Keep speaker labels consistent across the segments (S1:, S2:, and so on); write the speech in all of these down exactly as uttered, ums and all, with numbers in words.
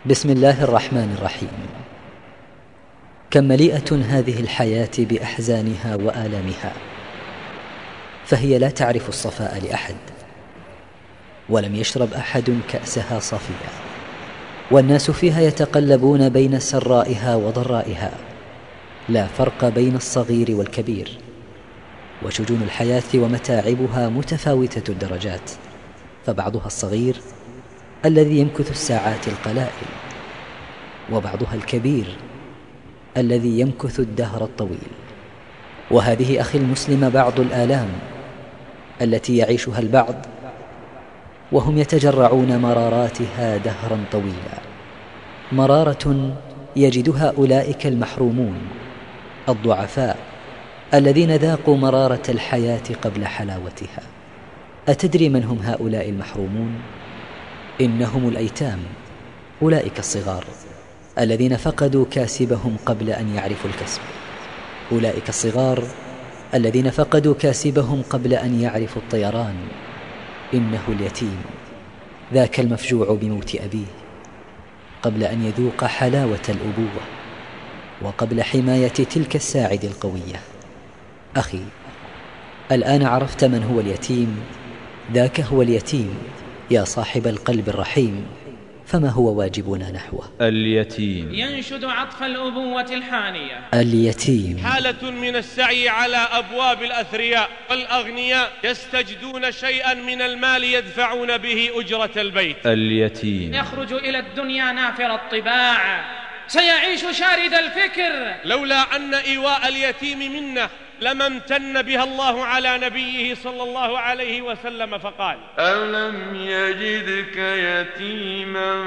S1: بسم الله الرحمن الرحيم. كم مليئة هذه الحياة بأحزانها وآلامها، فهي لا تعرف الصفاء لأحد، ولم يشرب أحد كأسها صفيا، والناس فيها يتقلبون بين سرائها وضرائها، لا فرق بين الصغير والكبير، وشجون الحياة ومتاعبها متفاوتة الدرجات، فبعضها الصغير الذي يمكث الساعات القلائل، وبعضها الكبير الذي يمكث الدهر الطويل. وهذه أخي المسلم بعض الآلام التي يعيشها البعض وهم يتجرعون مراراتها دهرا طويلا، مرارة يجدها أولئك المحرومون الضعفاء الذين ذاقوا مرارة الحياة قبل حلاوتها. أتدري من هم هؤلاء المحرومون؟ إنهم الأيتام، أولئك الصغار الذين فقدوا كاسبهم قبل أن يعرفوا الكسب، أولئك الصغار الذين فقدوا كاسبهم قبل أن يعرفوا الطيران. إنه اليتيم، ذاك المفجوع بموت أبيه قبل أن يذوق حلاوة الأبوة، وقبل حماية تلك الساعد القوية. أخي، الآن عرفت من هو اليتيم؟ ذاك هو اليتيم يا صاحب القلب الرحيم. فما هو واجبنا نحوه؟
S2: اليتيم
S3: ينشد عطف الأبوة الحانية.
S1: اليتيم
S4: حالة من السعي على أبواب الأثرياء والأغنياء يستجدون شيئا من المال يدفعون به أجرة البيت.
S2: اليتيم
S3: يخرج إلى الدنيا نافر الطباع، سيعيش شارد الفكر.
S4: لولا أن إيواء اليتيم منه لما امتن بها الله على نبيه صلى الله عليه وسلم فقال:
S5: ألم يجدك يتيما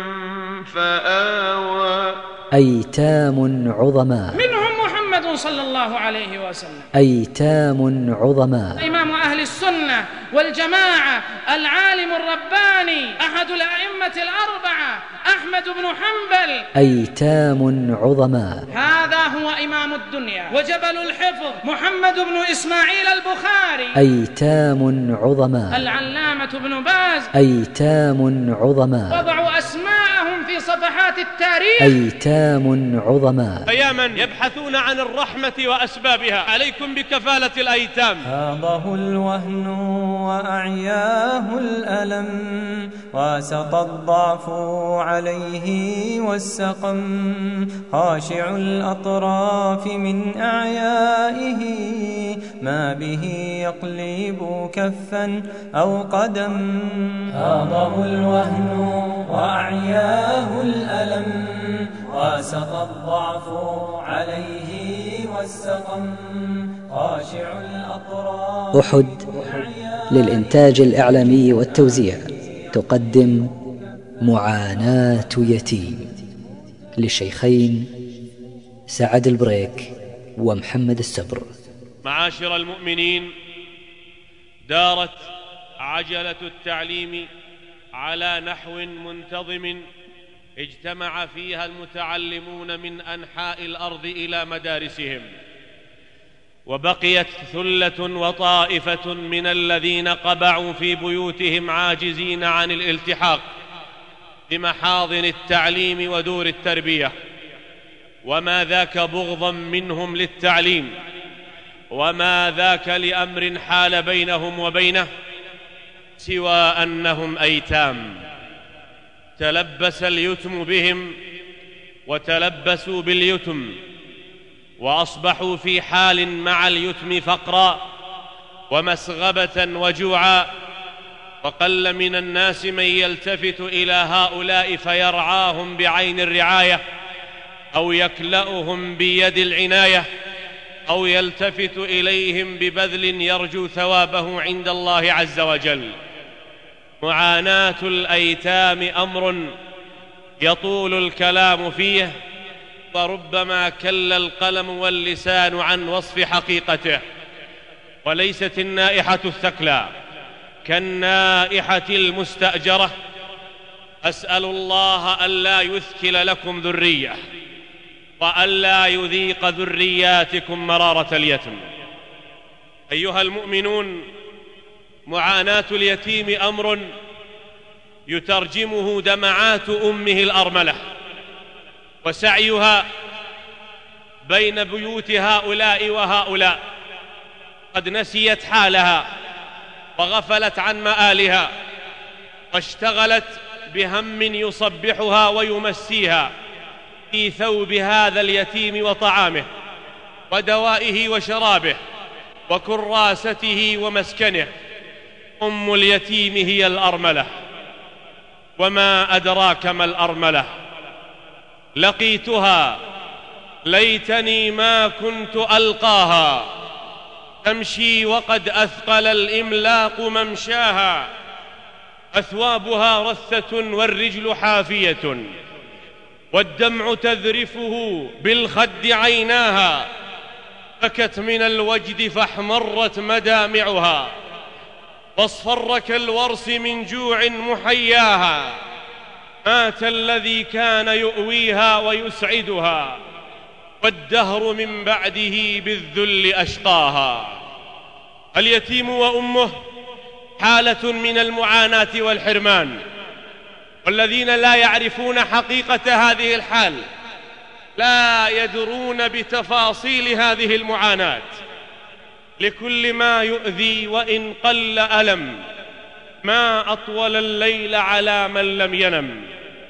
S5: فآوى.
S1: أيتام عظماء،
S3: منهم محمد صلى الله عليه وسلم.
S1: أيتام عظماء،
S3: إمام أهل السنة والجماعة، العالم الرباني، أحد الأئمة الأربعة، أحمد بن حنبل.
S1: أيتام عظماء،
S3: هذا هو إمام الدنيا وجبل الحفظ، محمد بن إسماعيل البخاري.
S1: أيتام عظماء،
S3: العلامة بن باز.
S1: أيتام عظماء،
S3: وضعوا أسماءهم في صفحات التاريخ.
S1: أيتام عظماء.
S4: فيا من يبحثون عن الرحمة وأسبابها، عليكم بكفالة الأيتام.
S6: هاضه الوهن وأعياه الألم، وسط الضعف عليه والسقم، خاشع الأطراف من أعيائه، ما به يقلب كفا أو قدم. هاضه الوهن وأعياه الألم، وسط الضعف عليه والسقم، خاشع الأطراف.
S1: أحد للإنتاج الإعلامي والتوزيع تقدم معاناة يتيم للشيخين سعد البريك ومحمد السبر.
S4: معاشر المؤمنين، دارت عجلة التعليم على نحو منتظم، اجتمع فيها المتعلمون من أنحاء الأرض إلى مدارسهم، وبقيت ثلة وطائفة من الذين قبعوا في بيوتهم عاجزين عن الالتحاق بمحاضن التعليم ودور التربية، وما ذاك بغضا منهم للتعليم، وما ذاك لأمر حال بينهم وبينه سوى أنهم أيتام. تلبس اليتم بهم وتلبسوا باليتم، وأصبحوا في حال مع اليتم فقرا ومسغبة وجوعا، وقل من الناس من يلتفت إلى هؤلاء فيرعاهم بعين الرعاية، أو يكلأهم بيد العناية، أو يلتفت إليهم ببذل يرجو ثوابه عند الله عز وجل. معاناة الأيتام أمر يطول الكلام فيه، وربما كل القلم واللسان عن وصف حقيقته، وليست النائحة الثكلى كالنائحة المستأجرة. أسأل الله ألا يثكل لكم ذرية، وألا يذيق ذرياتكم مرارة اليتم. أيها المؤمنون، معاناة اليتيم أمر يترجمه دمعات أمه الأرملة وسعيها بين بيوت هؤلاء وهؤلاء قد نسيت حالها وغفلت عن مآلها، واشتغلت بهم يصبحها ويمسيها في ثوب هذا اليتيم وطعامه ودوائه وشرابه وكراسته ومسكنه. أم اليتيم هي الأرملة، وما أدراك ما الأرملة. لقيتها ليتني ما كنت ألقاها، تمشي وقد أثقل الإملاق ممشاها، أثوابها رثة والرجل حافية، والدمع تذرفه بالخد عيناها، بكت من الوجد فاحمرت مدامعها، واصفر كالورس من جوع محياها، مات الذي كان يؤويها ويسعدها، والدهر من بعده بالذل أشقاها. اليتيم وأمه حالة من المعاناة والحرمان، والذين لا يعرفون حقيقة هذه الحال لا يدرون بتفاصيل هذه المعاناة. لكل ما يؤذي وإن قل ألم، ما أطول الليل على من لم ينم.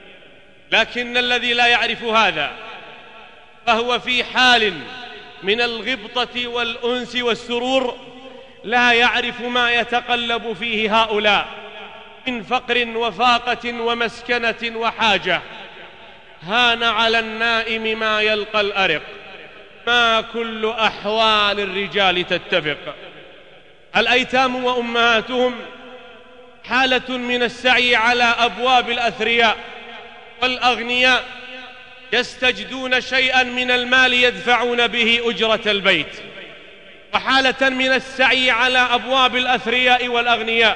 S4: لكن الذي لا يعرف هذا فهو في حال من الغبطة والأنس والسرور، لا يعرف ما يتقلب فيه هؤلاء من فقر وفاقة ومسكنة وحاجة. هان على النائم ما يلقى الأرق، ما كل أحوال الرجال تتفق. الأيتام وأمهاتهم حالة من السعي على أبواب الأثرياء والأغنياء، يستجدون شيئا من المال يدفعون به أجرة البيت، وحالة من السعي على أبواب الأثرياء والأغنياء،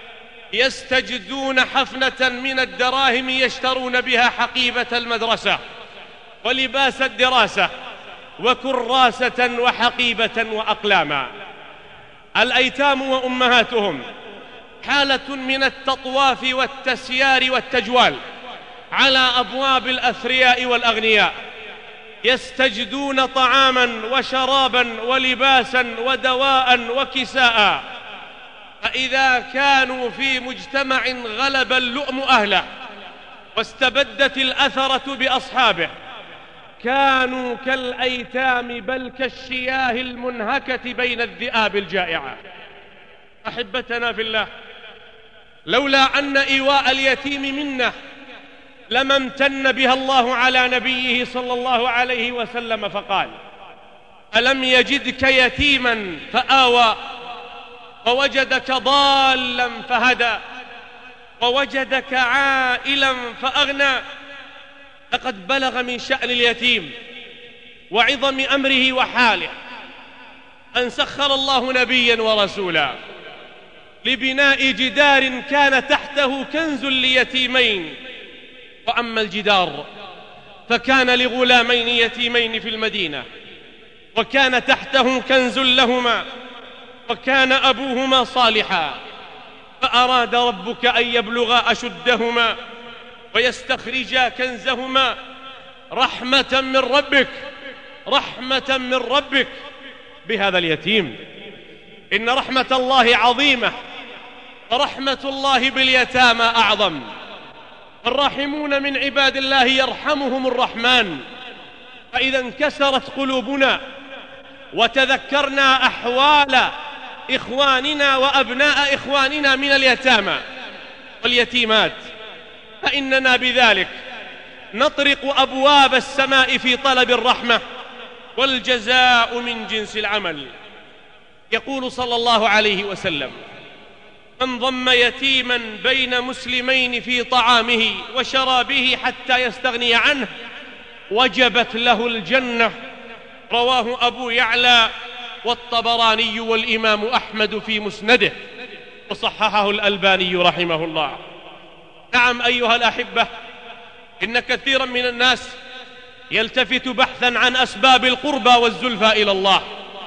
S4: يستجدون حفنة من الدراهم يشترون بها حقيبة المدرسة ولباس الدراسة وكراسة وحقيبة وأقلاما. الأيتام وأمهاتهم حالة من التطواف والتسيار والتجوال على أبواب الأثرياء والأغنياء، يستجدون طعاما وشرابا ولباسا ودواء وكساء. فإذا كانوا في مجتمع غلب اللؤم أهله واستبدت الأثرة بأصحابه، كانوا كالأيتام بل كالشياه المنهكة بين الذئاب الجائعة. أحبتنا في الله، لولا أن إيواء اليتيم منه لما امتن بها الله على نبيه صلى الله عليه وسلم فقال: ألم يجدك يتيما فآوى، ووجدك ضالا فهدى، ووجدك عائلا فأغنى. لقد بلغ من شأن اليتيم وعظم أمره وحاله أن سخر الله نبيا ورسولا لبناء جدار كان تحته كنز ليتيمين. وأما الجدار فكان لغلامين يتيمين في المدينة، وكان تحته كنز لهما، وكان أبوهما صالحا، فأراد ربك أن يبلغا أشدهما ويستخرجا كنزهما رحمة من ربك رحمة من ربك بهذا اليتيم. إن رحمة الله عظيمة، ورحمة الله باليتامى أعظم. الراحمون من عباد الله يرحمهم الرحمن. فإذا انكسرت قلوبنا وتذكرنا أحوال إخواننا وأبناء إخواننا من اليتامى واليتيمات، فإننا بذلك نطرق أبواب السماء في طلب الرحمة، والجزاء من جنس العمل. يقول صلى الله عليه وسلم: من ضم يتيما بين مسلمين في طعامه وشرابه حتى يستغني عنه وجبت له الجنة. رواه أبو يعلى والطبراني والإمام أحمد في مسنده، وصححه الألباني رحمه الله. نعم أيها الأحبة، إن كثيرا من الناس يلتفت بحثا عن أسباب القربى والزلفى إلى الله،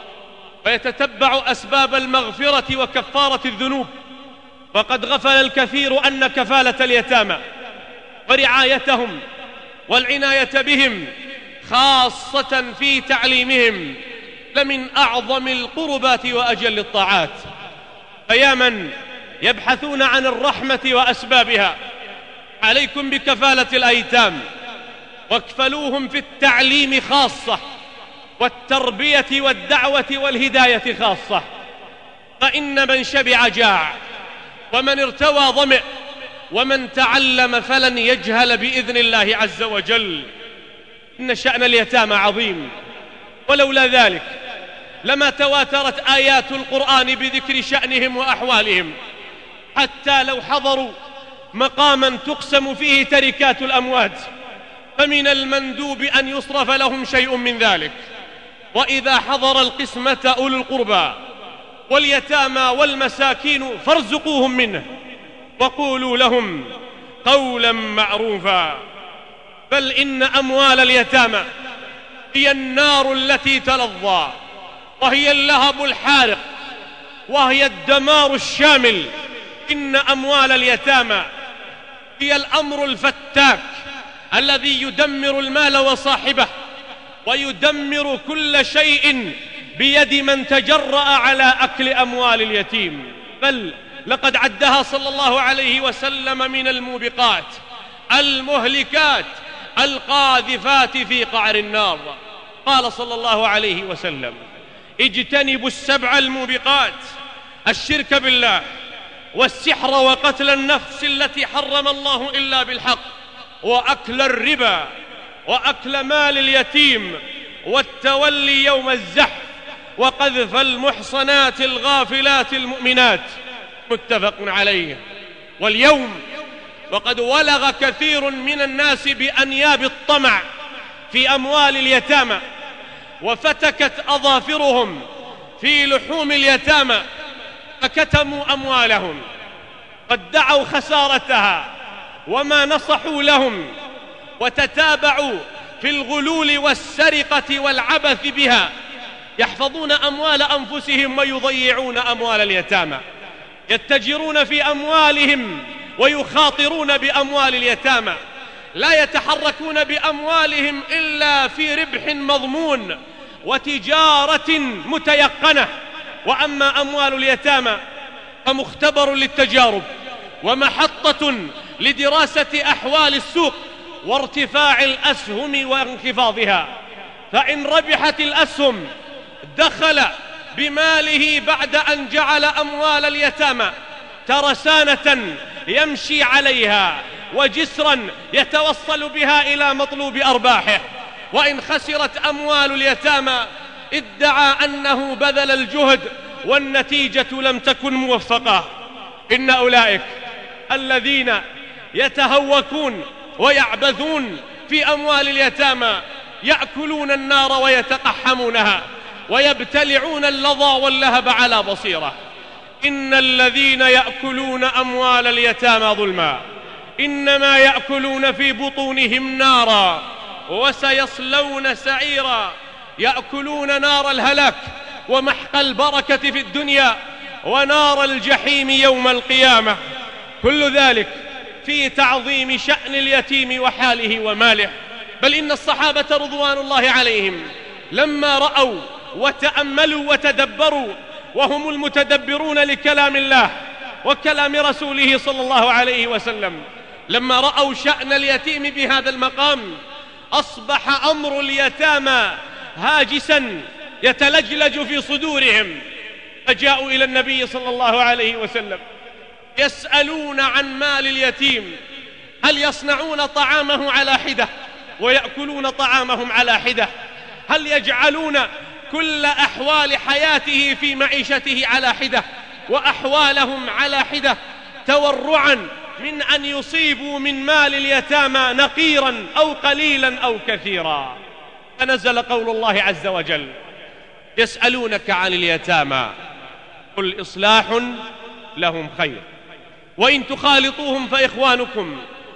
S4: ويتتبع أسباب المغفرة وكفارة الذنوب، وقد غفل الكثير أن كفالة اليتامى ورعايتهم والعناية بهم خاصة في تعليمهم لمن أعظم القربات وأجل الطاعات. فيا من يبحثون عن الرحمة وأسبابها، عليكم بكفالة الأيتام، واكفلوهم في التعليم خاصة، والتربية والدعوة والهداية خاصة. فإن من شبع جاع، ومن ارتوى ظمئ، ومن تعلم فلن يجهل بإذن الله عز وجل. إن شأن اليتامى عظيم، ولولا ذلك لما تواترت آيات القرآن بذكر شأنهم وأحوالهم، حتى لو حضروا مقاما تقسم فيه تركات الأموات فمن المندوب أن يصرف لهم شيء من ذلك. وإذا حضر القسمة أولو القربى واليتامى والمساكين فارزقوهم منه وقولوا لهم قولا معروفا. بل إن أموال اليتامى هي النار التي تلظى، وهي اللهب الحارق، وهي الدمار الشامل. إن أموال اليتامى هي الأمر الفتاك الذي يدمر المال وصاحبه، ويدمر كل شيء بيد من تجرأ على أكل أموال اليتيم. بل لقد عدها صلى الله عليه وسلم من الموبقات المهلكات القاذفات في قعر النار. قال صلى الله عليه وسلم: اجتنبوا السبع الموبقات: الشرك بالله، والسحر، وقتل النفس التي حرم الله إلا بالحق، وأكل الربا، وأكل مال اليتيم، والتولي يوم الزحف، وقذف المحصنات الغافلات المؤمنات. متفق عليه. واليوم وقد ولغ كثير من الناس بأنياب الطمع في أموال اليتامى، وفتكت أظافرهم في لحوم اليتامى فكتموا أموالهم، قد دعوا خسارتها وما نصحوا لهم، وتتابعوا في الغلول والسرقة والعبث بها، يحفظون أموال أنفسهم ويضيعون أموال اليتامى، يتجرون في أموالهم ويخاطرون بأموال اليتامى، لا يتحركون بأموالهم إلا في ربح مضمون وتجارة متيقنة. وأما أموال اليتامى فمختبر للتجارب، ومحطة لدراسة أحوال السوق وارتفاع الأسهم وانخفاضها. فإن ربحت الأسهم دخل بماله بعد أن جعل أموال اليتامى ترسانة يمشي عليها، وجسرا يتوصل بها إلى مطلوب أرباحه. وإن خسرت أموال اليتامى ادعى أنه بذل الجهد والنتيجة لم تكن موفقة. إن أولئك الذين يتهوكون ويعبثون في أموال اليتامى يأكلون النار ويتقحمونها، ويبتلعون اللظى واللهب على بصيرة. إن الذين يأكلون أموال اليتامى ظلما إنما يأكلون في بطونهم نارا وسيصلون سعيرا. يأكلون نار الهلاك ومحق البركة في الدنيا ونار الجحيم يوم القيامة. كل ذلك في تعظيم شأن اليتيم وحاله وماله. بل إن الصحابة رضوان الله عليهم لما رأوا وتأملوا وتدبروا، وهم المتدبرون لكلام الله وكلام رسوله صلى الله عليه وسلم، لما رأوا شأن اليتيم بهذا المقام أصبح أمر اليتامى هاجسا يتلجلج في صدورهم، فجاءوا إلى النبي صلى الله عليه وسلم يسألون عن مال اليتيم: هل يصنعون طعامه على حدة ويأكلون طعامهم على حدة؟ هل يجعلون كل أحوال حياته في معيشته على حدة وأحوالهم على حدة، تورعا من أن يصيبوا من مال اليتامى نقيرا أو قليلا أو كثيرا؟ فنزل قول الله عز وجل: يسألونك عن اليتامى قل إصلاح لهم خير وإن تخالطوهم فإخوانكم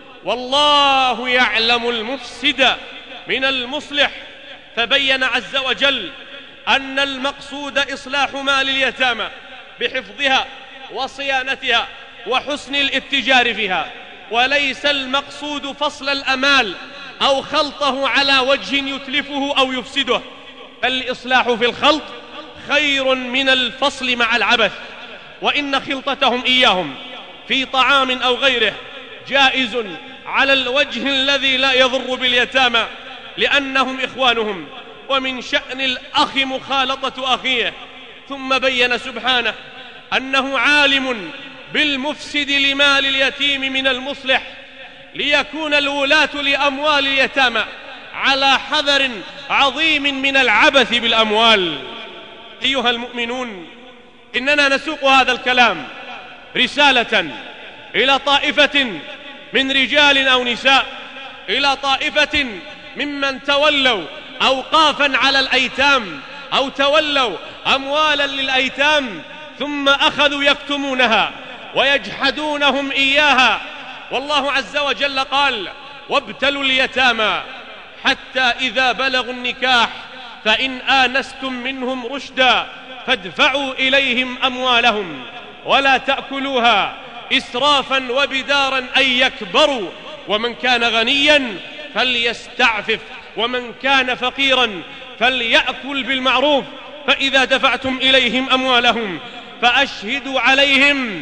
S4: والله يعلم المفسد من المصلح. فبين عز وجل أن المقصود إصلاح مال اليتامى بحفظها وصيانتها وحسن الاتجار فيها، وليس المقصود فصل الأمال أو خلطه على وجه يتلفه أو يفسده، الإصلاح في الخلط خير من الفصل مع العبث، وإن خلطتهم إياهم في طعام أو غيره جائز على الوجه الذي لا يضر باليتامى لأنهم إخوانهم، ومن شأن الأخ مخالطة أخيه. ثم بين سبحانه أنه عالم بالمفسد لمال اليتيم من المصلح، ليكون الولاة لأموال اليتامى على حذر عظيم من العبث بالأموال. أيها المؤمنون، إننا نسوق هذا الكلام رسالة إلى طائفة من رجال أو نساء، إلى طائفة ممن تولوا أوقافا على الأيتام أو تولوا أموالا للأيتام ثم أخذوا يكتمونها ويجحدونهم إياها. والله عز وجل قال: وابتلوا اليتامى حتى إذا بلغوا النكاح فإن آنستم منهم رشدا فادفعوا إليهم أموالهم ولا تأكلوها إسرافا وبدارا أن يكبروا، ومن كان غنيا فليستعفف ومن كان فقيرا فليأكل بالمعروف، فإذا دفعتم إليهم أموالهم فأشهدوا عليهم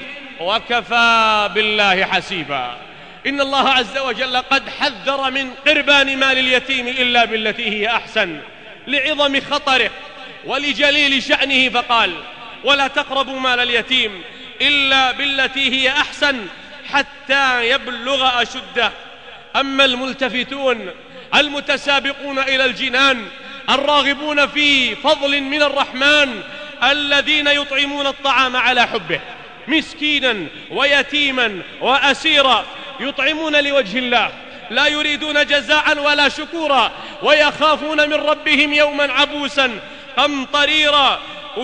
S4: وكفى بالله حسيبا. إن الله عز وجل قد حذر من قربان مال اليتيم إلا بالتي هي أحسن لعظم خطره ولجليل شأنه، فقال: ولا تقربوا مال اليتيم إلا بالتي هي أحسن حتى يبلغ أشده. أما الملتفتون المتسابقون إلى الجنان الراغبون في فضل من الرحمن الذين يطعمون الطعام على حبه مسكينا ويتيما وأسيرا، يطعمون لوجه الله لا يريدون جزاء ولا شكورا، ويخافون من ربهم يوما عبوسا قمطريرا،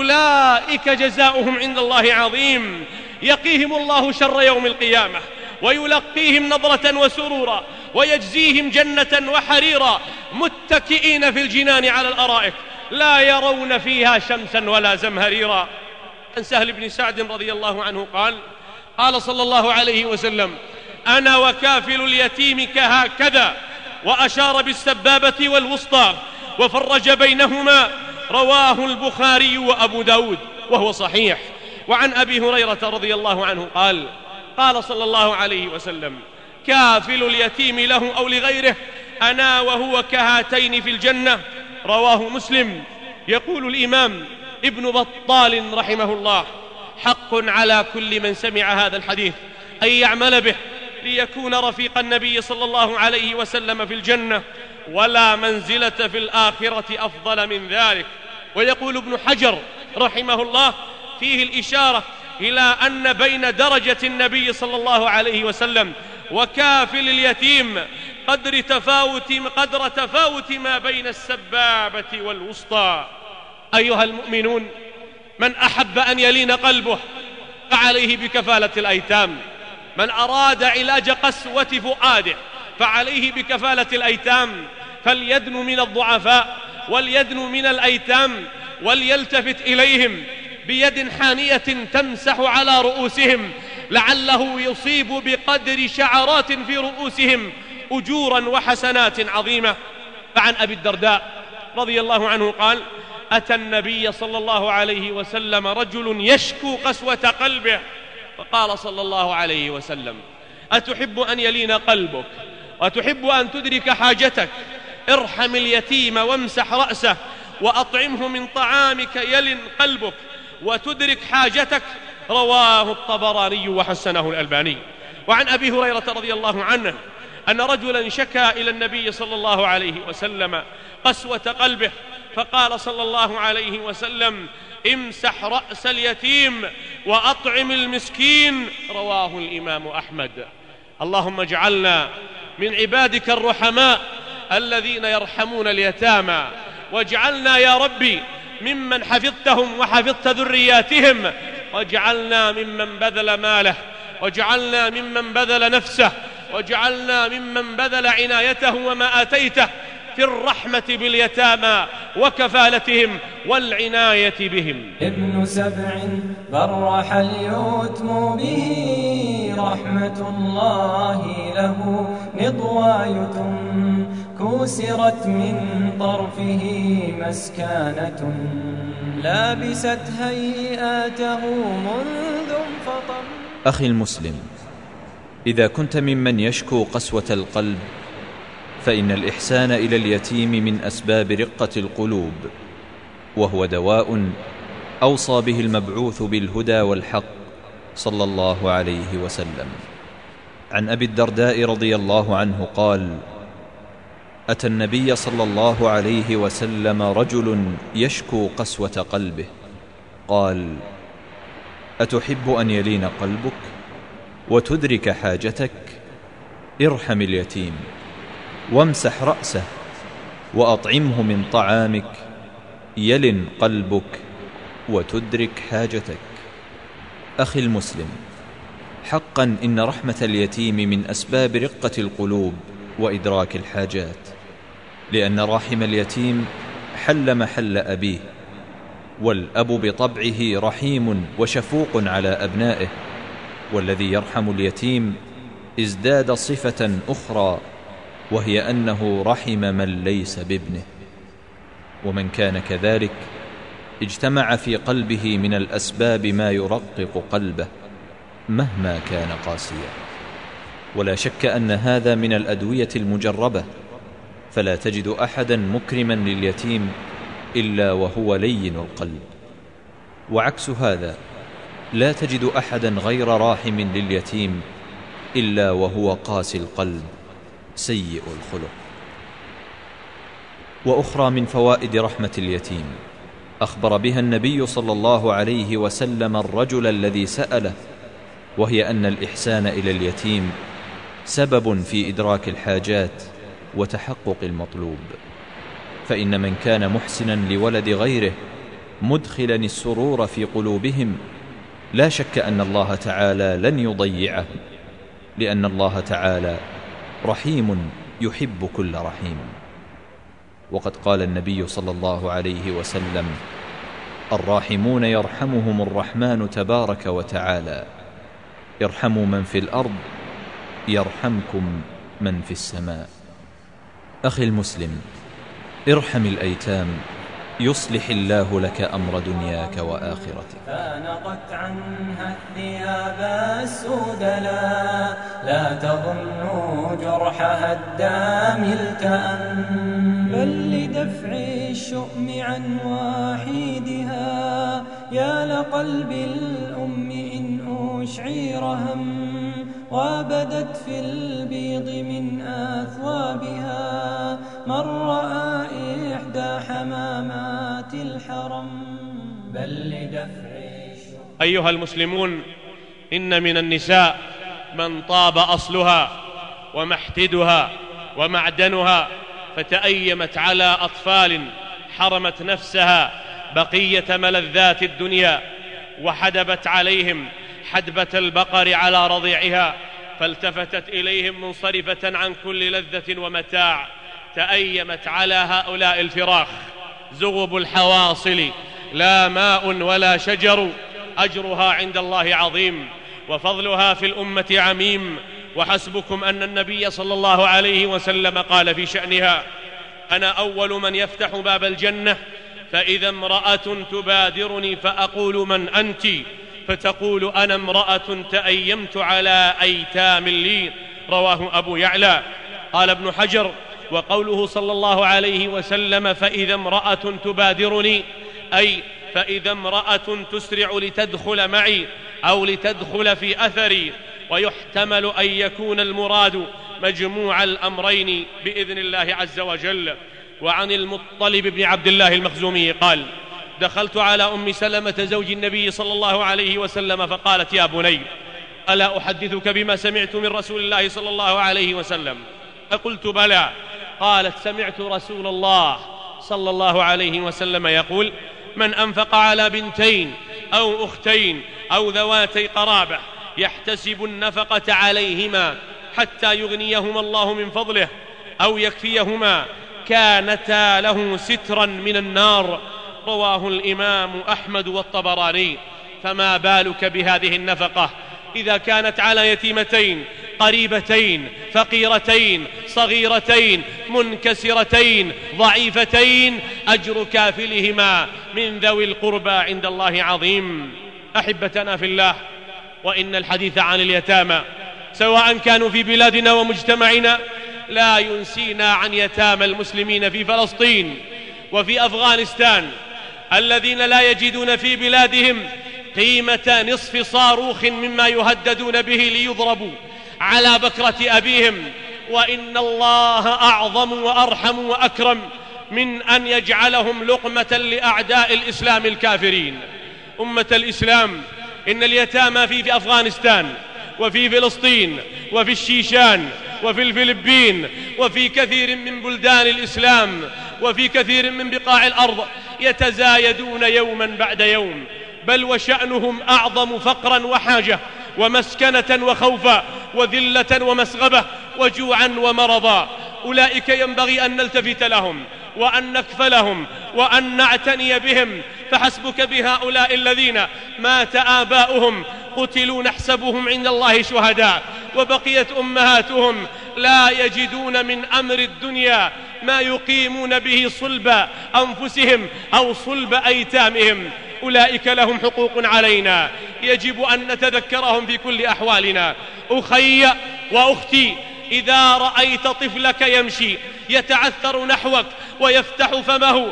S4: أولئك جزاؤهم عند الله عظيم، يقيهم الله شر يوم القيامة ويلقيهم نظرة وسرورا ويجزيهم جنة وحريرا، متكئين في الجنان على الأرائك لا يرون فيها شمسا ولا زمهريرا. عن سهل بن سعد رضي الله عنه قال: قال صلى الله عليه وسلم: أنا وكافل اليتيم كهكذا، وأشار بالسبابة والوسطى وفرج بينهما، رواه البخاري وأبو داود وهو صحيح. وعن أبي هريرة رضي الله عنه قال: قال صلى الله عليه وسلم: كافل اليتيم له أو لغيره أنا وهو كهاتين في الجنة، رواه مسلم. يقول الإمام ابن بطال رحمه الله: حق على كل من سمع هذا الحديث أن يعمل به ليكون رفيق النبي صلى الله عليه وسلم في الجنة، ولا منزلة في الآخرة أفضل من ذلك. ويقول ابن حجر رحمه الله فيه الإشارة إلى أن بين درجة النبي صلى الله عليه وسلم وكافل اليتيم قدر تفاوت, قدر تفاوت ما بين السبابة والوسطى. أيها المؤمنون، من أحب أن يلين قلبه فعليه بكفالة الأيتام، من أراد علاج قسوة فؤاده فعليه بكفالة الأيتام، فليدن من الضعفاء وليدن من الأيتام وليلتفت إليهم بيد حانية تمسح على رؤوسهم، لعله يصيب بقدر شعرات في رؤوسهم أجورا وحسنات عظيمة. فعن أبي الدرداء رضي الله عنه قال: أتى النبي صلى الله عليه وسلم رجل يشكو قسوة قلبه، فقال صلى الله عليه وسلم: أتحب أن يلين قلبك وتحب أن تدرك حاجتك؟ ارحم اليتيم وامسح رأسه وأطعمه من طعامك يلن قلبك وتدرك حاجتك، رواه الطبراني وحسنه الألباني. وعن أبي هريرة رضي الله عنه أن رجلا شكا إلى النبي صلى الله عليه وسلم قسوة قلبه، فقال صلى الله عليه وسلم: امسح رأس اليتيم وأطعم المسكين، رواه الإمام أحمد. اللهم اجعلنا من عبادك الرحماء الذين يرحمون اليتامى، واجعلنا يا ربي ممن حفظتهم وحفظت ذرياتهم، واجعلنا ممن بذل ماله، واجعلنا ممن بذل نفسه، واجعلنا ممن بذل عنايته وما آتيته في الرحمة باليتامى وكفالتهم والعناية بهم.
S6: ابن سبع برح اليتم به، رحمة الله له نضواية، كوسرت من طرفه مسكانة لابست هيئاته منذ انفطم.
S2: أخي المسلم، إذا كنت ممن يشكو قسوة القلب فإن الإحسان إلى اليتيم من أسباب رقة القلوب، وهو دواء أوصى به المبعوث بالهدى والحق صلى الله عليه وسلم. عن أبي الدرداء رضي الله عنه قال: أتى النبي صلى الله عليه وسلم رجل يشكو قسوة قلبه، قال: أتحب أن يلين قلبك وتدرك حاجتك؟ ارحم اليتيم وامسح رأسه وأطعمه من طعامك يلن قلبك وتدرك حاجتك. أخي المسلم، حقا إن رحمة اليتيم من أسباب رقة القلوب وإدراك الحاجات، لأن راحم اليتيم حل محل أبيه، والأب بطبعه رحيم وشفوق على أبنائه، والذي يرحم اليتيم ازداد صفة أخرى، وهي أنه رحم من ليس بابنه. ومن كان كذلك اجتمع في قلبه من الأسباب ما يرقق قلبه مهما كان قاسيا. ولا شك أن هذا من الأدوية المجربة، فلا تجد أحدا مكرما لليتيم إلا وهو لين القلب، وعكس هذا لا تجد أحدا غير راحم لليتيم إلا وهو قاسي القلب سيء الخلق. وأخرى من فوائد رحمة اليتيم أخبر بها النبي صلى الله عليه وسلم الرجل الذي سأله، وهي أن الإحسان إلى اليتيم سبب في إدراك الحاجات وتحقق المطلوب، فإن من كان محسنا لولد غيره مدخلا السرور في قلوبهم لا شك أن الله تعالى لن يضيعه، لأن الله تعالى رحيم يحب كل رحيم. وقد قال النبي صلى الله عليه وسلم: الراحمون يرحمهم الرحمن تبارك وتعالى، ارحموا من في الأرض يرحمكم من في السماء. أخي المسلم، ارحم الأيتام يصلح الله لك أمر دنياك وآخرتك.
S6: فانقت عنها الثياب السود لا لا تظن جرحها الدام التأم، بل لدفع الشؤم عن واحدها يا لقلب الأم إن أشعر هم، وبدت في البيض من أثوابها من رأى إحدى حمامات الحرم، بل لدفع الشؤم.
S4: أيها المسلمون، إن من النساء من طاب أصلها ومحتدها ومعدنها، فتأيمت على أطفال حرمت نفسها بقية ملذات الدنيا، وحدبت عليهم حدبة البقر على رضيعها، فالتفتت إليهم منصرفة عن كل لذة ومتاع. تأيمت على هؤلاء الفراخ زغب الحواصل، لا ماء ولا شجر، أجرها عند الله عظيم وفضلها في الأمة عميم. وحسبكم أن النبي صلى الله عليه وسلم قال في شأنها: أنا أول من يفتح باب الجنة، فإذا امرأة تبادرني فأقول من أنت؟ فتقول أنا امرأة تأيمت على أيتام لي. رواه أبو يعلى. قال ابن حجر: وقوله صلى الله عليه وسلم فإذا امرأة تبادرني، أي فإذا امرأة تسرع لتدخل معي أو لتدخل في أثري، ويحتمل أن يكون المراد مجموع الأمرين بإذن الله عز وجل. وعن المطلب بن عبد الله المخزومي قال: دخلت على أم سلمة زوج النبي صلى الله عليه وسلم فقالت: يا بني، ألا أحدثك بما سمعت من رسول الله صلى الله عليه وسلم؟ فقلت: بلى. قالت: سمعت رسول الله صلى الله عليه وسلم يقول: من أنفق على بنتين أو أختين أو ذواتي قرابة يحتسب النفقة عليهما حتى يغنيهما الله من فضله أو يكفيهما، كانتا له سترا من النار. رواه الإمام أحمد والطبراني. فما بالك بهذه النفقة إذا كانت على يتيمتين قريبتين فقيرتين صغيرتين منكسرتين ضعيفتين أجر كافلهما من ذوي القربى عند الله عظيم. أحبتنا في الله، وإن الحديث عن اليتامى سواء كانوا في بلادنا ومجتمعنا لا ينسينا عن يتامى المسلمين في فلسطين وفي أفغانستان الذين لا يجدون في بلادهم قيمة نصف صاروخ مما يهددون به ليضربوا على بكرة أبيهم. وإن الله أعظم وأرحم وأكرم من أن يجعلهم لقمة لأعداء الإسلام الكافرين. أمة الإسلام، إن اليتامى في, في أفغانستان وفي فلسطين وفي الشيشان وفي الفلبين وفي كثير من بلدان الإسلام وفي كثير من بقاع الأرض يتزايدون يوما بعد يوم، بل وشأنهم أعظم فقرا وحاجة ومسكنة وخوفا وذلة ومسغبة وجوعا ومرضا. أولئك ينبغي أن نلتفت لهم وأن نكفلهم وأن نعتني بهم، فحسبك بهؤلاء الذين مات آباؤهم قتلوا نحسبهم عند الله شهداء، وبقيت أمهاتهم لا يجدون من أمر الدنيا ما يقيمون به صلب أنفسهم أو صلب أيتامهم. أولئك لهم حقوق علينا يجب أن نتذكرهم في كل أحوالنا. أخي وأختي، إذا رأيت طفلك يمشي يتعثر نحوك ويفتح فمه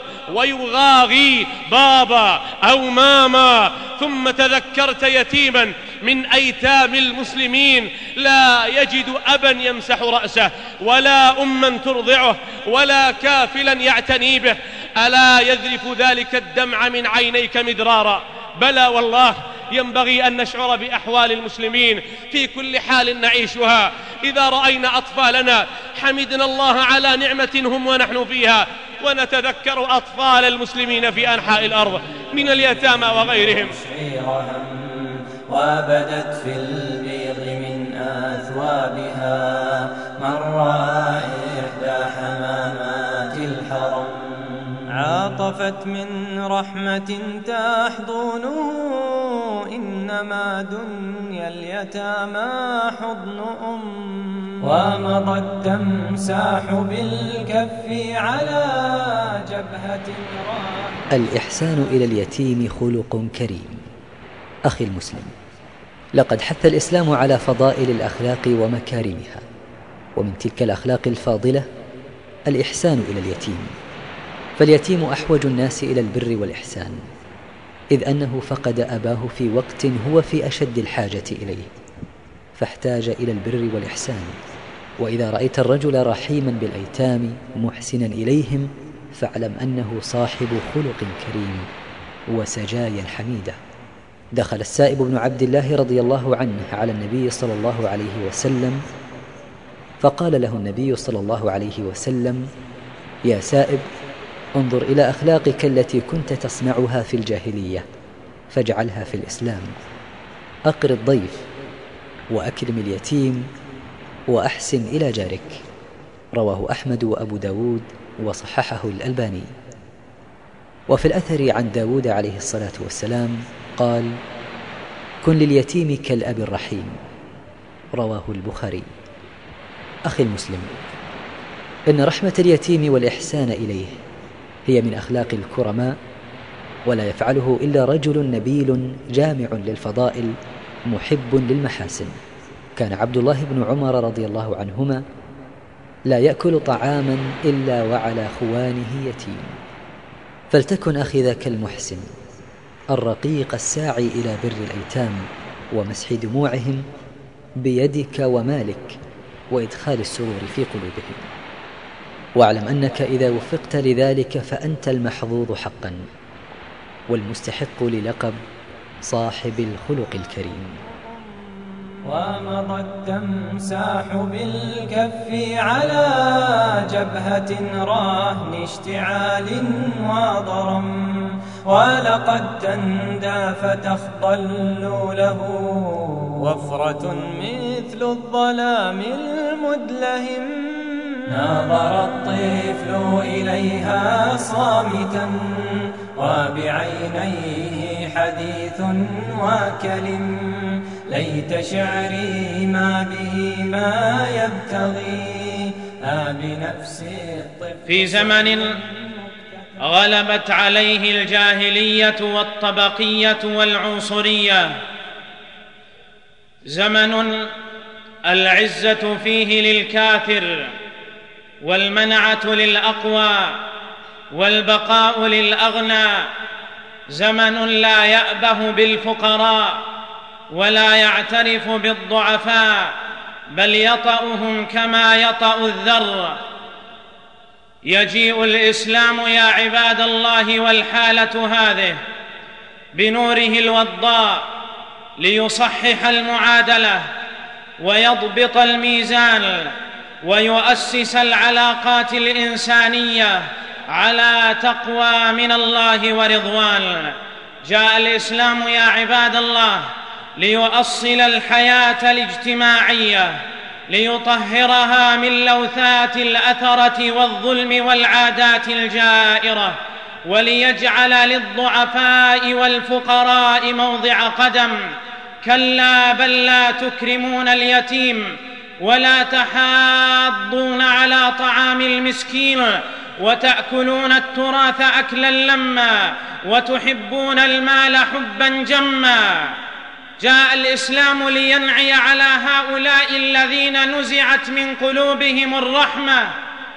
S4: ويغاغي بابا أو ماما، ثم تذكرت يتيما من أيتام المسلمين لا يجد أبا يمسح رأسه ولا أما ترضعه ولا كافلا يعتني به، ألا يذرف ذلك الدمع من عينيك مدرارا؟ بلى والله، ينبغي أن نشعر بأحوال المسلمين في كل حال نعيشها. إذا رأينا أطفالنا حمدنا الله على نعمة هم ونحن فيها، ونتذكر أطفال المسلمين في أنحاء الأرض من اليتامى وغيرهم.
S6: وبدت في البيض من أثوابها من رأى إحدى حمامات الحرم، عاطفت من رحمة تحضنه، إنما دنيا اليتامى حضن أم، ومضت تمساح بالكف على جبهة راح.
S1: الإحسان إلى اليتيم خلق كريم. أخي المسلم، لقد حث الإسلام على فضائل الأخلاق ومكارمها، ومن تلك الأخلاق الفاضلة الإحسان إلى اليتيم، فاليتيم أحوج الناس إلى البر والإحسان، إذ أنه فقد أباه في وقت هو في أشد الحاجة إليه، فاحتاج إلى البر والإحسان. وإذا رأيت الرجل رحيما بالأيتام محسنا إليهم فاعلم أنه صاحب خلق كريم وسجايا حميدة. دخل السائب بن عبد الله رضي الله عنه على النبي صلى الله عليه وسلم، فقال له النبي صلى الله عليه وسلم: يا سائب، انظر إلى أخلاقك التي كنت تصنعها في الجاهلية فاجعلها في الإسلام، أقر الضيف وأكرم اليتيم وأحسن إلى جارك. رواه أحمد وأبو داود وصححه الألباني. وفي الأثر عن داود عليه الصلاة والسلام قال: كن لليتيم كالأب الرحيم. رواه البخاري. أخي المسلم، إن رحمة اليتيم والإحسان إليه هي من أخلاق الكرماء، ولا يفعله إلا رجل نبيل جامع للفضائل محب للمحاسن. كان عبد الله بن عمر رضي الله عنهما لا يأكل طعاما إلا وعلى خوانه يتيم، فلتكن أخي ذاك المحسن الرقيق الساعي إلى بر الأيتام ومسح دموعهم بيدك ومالك وإدخال السرور في قلوبهم، واعلم أنك إذا وفقت لذلك فأنت المحظوظ حقا والمستحق للقب صاحب الخلق الكريم.
S6: ومضت تمساح بالكف على جبهة رهن اشتعال وضرم، ولقد تندى فتخضل له وفرة مثل الظلام المدلهم. نظر الطفل إليها صامتا وبعينيه حديث وكلم. ليت شعري ما به ما يبتغي بنفس الطفل.
S3: في زمن غلبت عليه الجاهلية والطبقية والعنصرية، زمن العزة فيه للكافر والمنعة للأقوى والبقاء للأغنى، زمن لا يأبه بالفقراء ولا يعترف بالضعفاء بل يطأهم كما يطأ الذر. يجيء الإسلام يا عباد الله والحالة هذه بنوره الوضاء ليصحح المعادلة ويضبط الميزان ويؤسس العلاقات الإنسانية على تقوى من الله ورضوان. جاء الإسلام يا عباد الله ليؤصل الحياة الاجتماعية، ليطهرها من لوثات الأثرة والظلم والعادات الجائرة، وليجعل للضعفاء والفقراء موضع قدم. كلا بل لا تكرمون اليتيم ولا تحاضون على طعام المسكين وتأكلون التراث أكلا لما وتحبون المال حبا جما. جاء الإسلام لينعي على هؤلاء الذين نزعت من قلوبهم الرحمة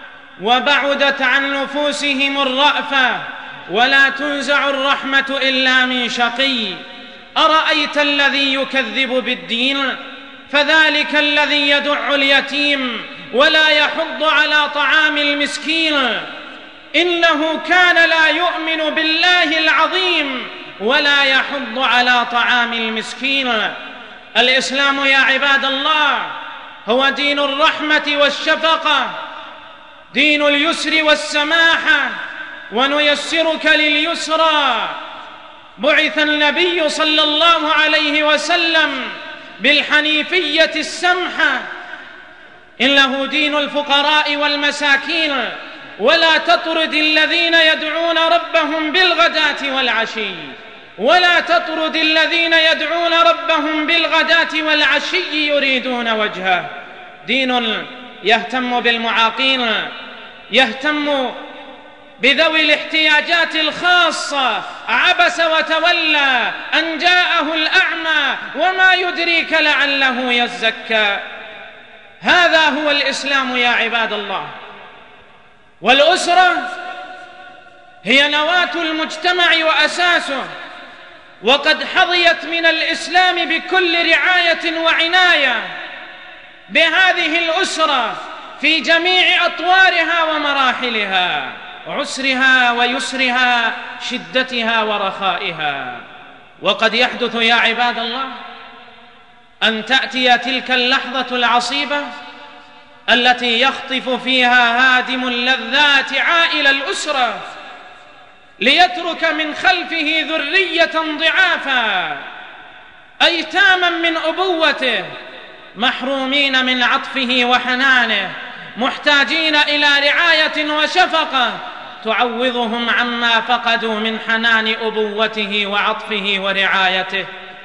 S3: وبعدت عن نفوسهم الرأفة، ولا تنزع الرحمة إلا من شقي. أرأيت الذي يكذب بالدين فذلك الذي يدع اليتيم ولا يحض على طعام المسكين، إنه كان لا يؤمن بالله العظيم ولا يحض على طعام المسكين. الإسلام يا عباد الله هو دين الرحمة والشفقة، دين اليسر والسماحة، ونيسرك لليسرى. بعث النبي صلى الله عليه وسلم بالحنيفية السمحة، إنه دين الفقراء والمساكين. ولا تطرد الذين يدعون ربهم بالغداة والعشي ولا تطرد الذين يدعون ربهم بالغداة والعشي يريدون وجهه. دين يهتم بالمعاقين، يهتم بذوي الاحتياجات الخاصة. عبس وتولى أن جاءه الأعمى وما يدريك لعله يزكى. هذا هو الإسلام يا عباد الله. والأسرة هي نواة المجتمع وأساسه، وقد حظيت من الإسلام بكل رعاية وعناية بهذه الأسرة في جميع أطوارها ومراحلها، عسرها ويسرها، شدتها ورخائها. وقد يحدث يا عباد الله أن تأتي تلك اللحظة العصيبة التي يخطف فيها هادم اللذات عائل الأسرة ليترك من خلفه ذرية ضعافا، أيتاما من أبوته، محرومين من عطفه وحنانه، محتاجين إلى رعاية وشفقة تعوضهم عما فقدوا من حنان أبوته وعطفه ورعايته.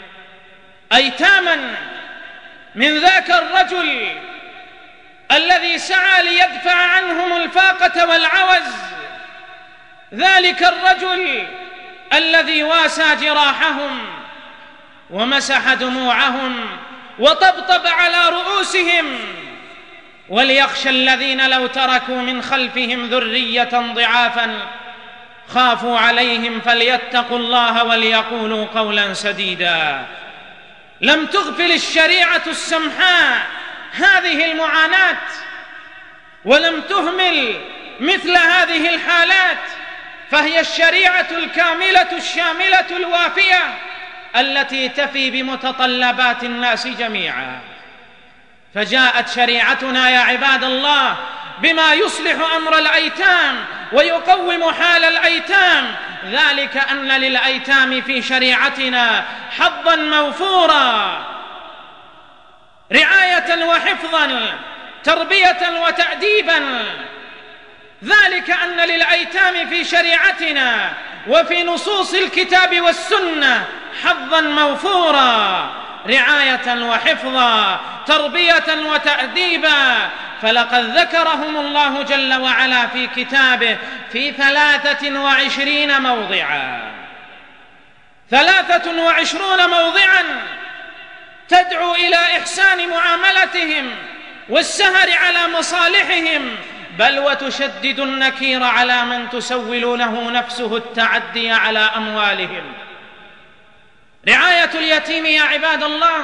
S3: أيتاما من ذاك الرجل الذي سعى ليدفع عنهم الفاقة والعوز، ذلك الرجل الذي واسى جراحهم ومسح دموعهم وطبطب على رؤوسهم، وليخشى الذين لو تركوا من خلفهم ذرية ضعافا خافوا عليهم فليتقوا الله وليقولوا قولا سديدا. لم تغفل الشريعة السمحاء هذه المعاناة، ولم تهمل مثل هذه الحالات، فهي الشريعة الكاملة الشاملة الوافية التي تفي بمتطلبات الناس جميعا. فجاءت شريعتنا يا عباد الله بما يصلح أمر الأيتام ويقوم حال الأيتام، ذلك أن للأيتام في شريعتنا حظا موفورا، رعاية وحفظا، تربية وتأديبا. ذلك أن للأيتام في شريعتنا وفي نصوص الكتاب والسنة حظا موفورا، رعاية وحفظا، تربية وتأديبا. فلقد ذكرهم الله جل وعلا في كتابه في ثلاثة وعشرين موضعا، ثلاثة وعشرون موضعا تدعو إلى إحسان معاملتهم والسهر على مصالحهم، بل وتشدد النكير على من تسول له نفسه التعدي على أموالهم. رعاية اليتيم يا عباد الله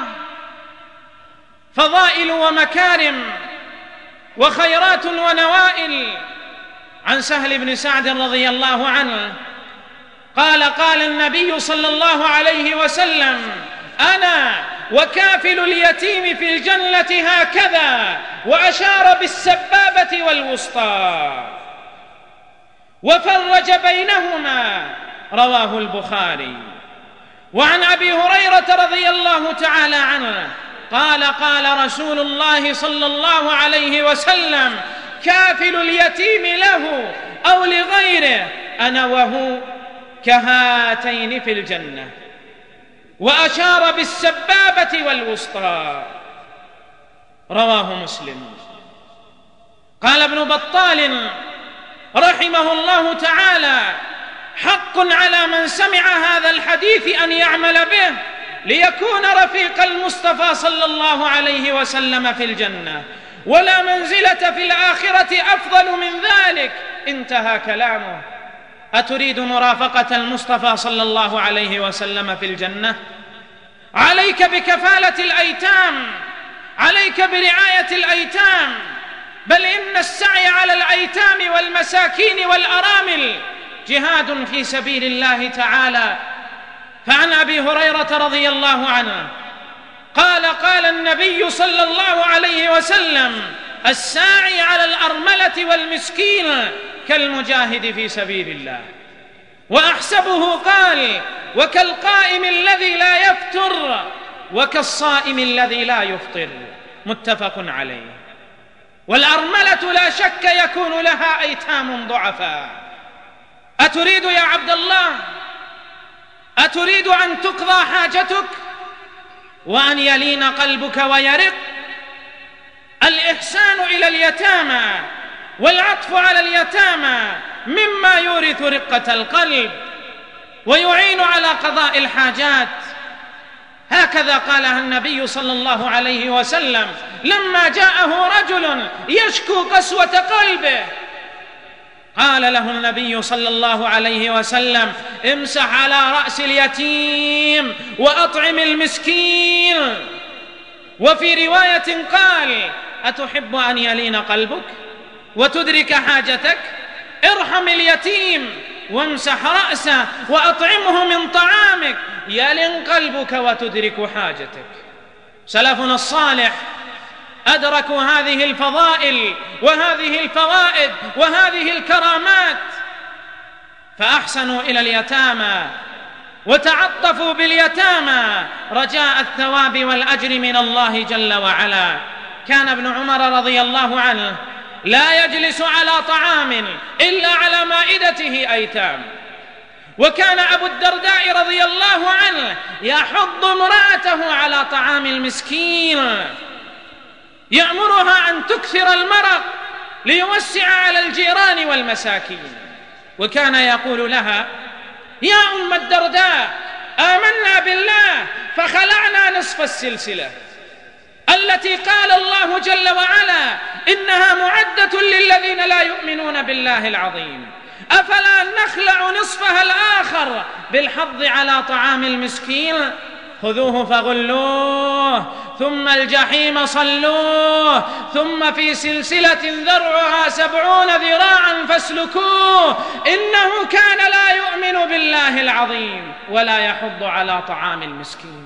S3: فضائل ومكارم وخيرات ونوائل. عن سهل بن سعد رضي الله عنه قال: قال النبي صلى الله عليه وسلم: أنا وكافل اليتيم في الجنة هكذا، وأشار بالسبابة والوسطى وفرج بينهما، رواه البخاري. وعن أبي هريرة رضي الله تعالى عنه قال: قال رسول الله صلى الله عليه وسلم: كافل اليتيم له أو لغيره أنا وهو كهاتين في الجنة، وأشار بالسبابة والوسطى، رواه مسلم. قال ابن بطال رحمه الله تعالى: حق على من سمع هذا الحديث أن يعمل به ليكون رفيق المصطفى صلى الله عليه وسلم في الجنة، ولا منزلة في الآخرة أفضل من ذلك. انتهى كلامه. أتريد مرافقة المصطفى صلى الله عليه وسلم في الجنة؟ عليك بكفالة الأيتام، عليك برعاية الأيتام، بل إن السعي على الأيتام والمساكين والأرامل جهاد في سبيل الله تعالى. فعن أبي هريرة رضي الله عنه قال: قال النبي صلى الله عليه وسلم: الساعي على الأرملة والمسكين كالمجاهد في سبيل الله. وأحسبه قال: وكالقائم الذي لا يفتر وكالصائم الذي لا يفطر، متفق عليه. والأرملة لا شك يكون لها أيتام ضعفاء. أتريد يا عبد الله، أتريد أن تقضى حاجتك وأن يلين قلبك ويرق؟ الإحسان إلى اليتامى والعطف على اليتامى مما يورث رقة القلب ويعين على قضاء الحاجات. هكذا قالها النبي صلى الله عليه وسلم لما جاءه رجل يشكو قسوة قلبه، قال له النبي صلى الله عليه وسلم: امسح على رأس اليتيم وأطعم المسكين. وفي رواية قال: أتحب أن يلين قلبك وتدرك حاجتك؟ ارحم اليتيم وامسح رأسه وأطعمه من طعامك، يلن قلبك وتدرك حاجتك. سلفنا الصالح أدركوا هذه الفضائل وهذه الفوائد وهذه الكرامات، فأحسنوا إلى اليتامى وتعطفوا باليتامى رجاء الثواب والأجر من الله جل وعلا. كان ابن عمر رضي الله عنه لا يجلس على طعام إلا على مائدته أيتام. وكان أبو الدرداء رضي الله عنه يحض امرأته على طعام المسكين، يأمرها أن تكثر المرق ليوسع على الجيران والمساكين. وكان يقول لها: يا أم الدرداء، آمنا بالله فخلعنا نصف السلسلة التي قال الله جل وعلا إنها معدة للذين لا يؤمنون بالله العظيم، أفلا نخلع نصفها الآخر بالحض على طعام المسكين؟ خذوه فغلوه ثم الجحيم صلوه ثم في سلسلة ذرعها سبعون ذراعا فاسلكوه، إنه كان لا يؤمن بالله العظيم ولا يحض على طعام المسكين.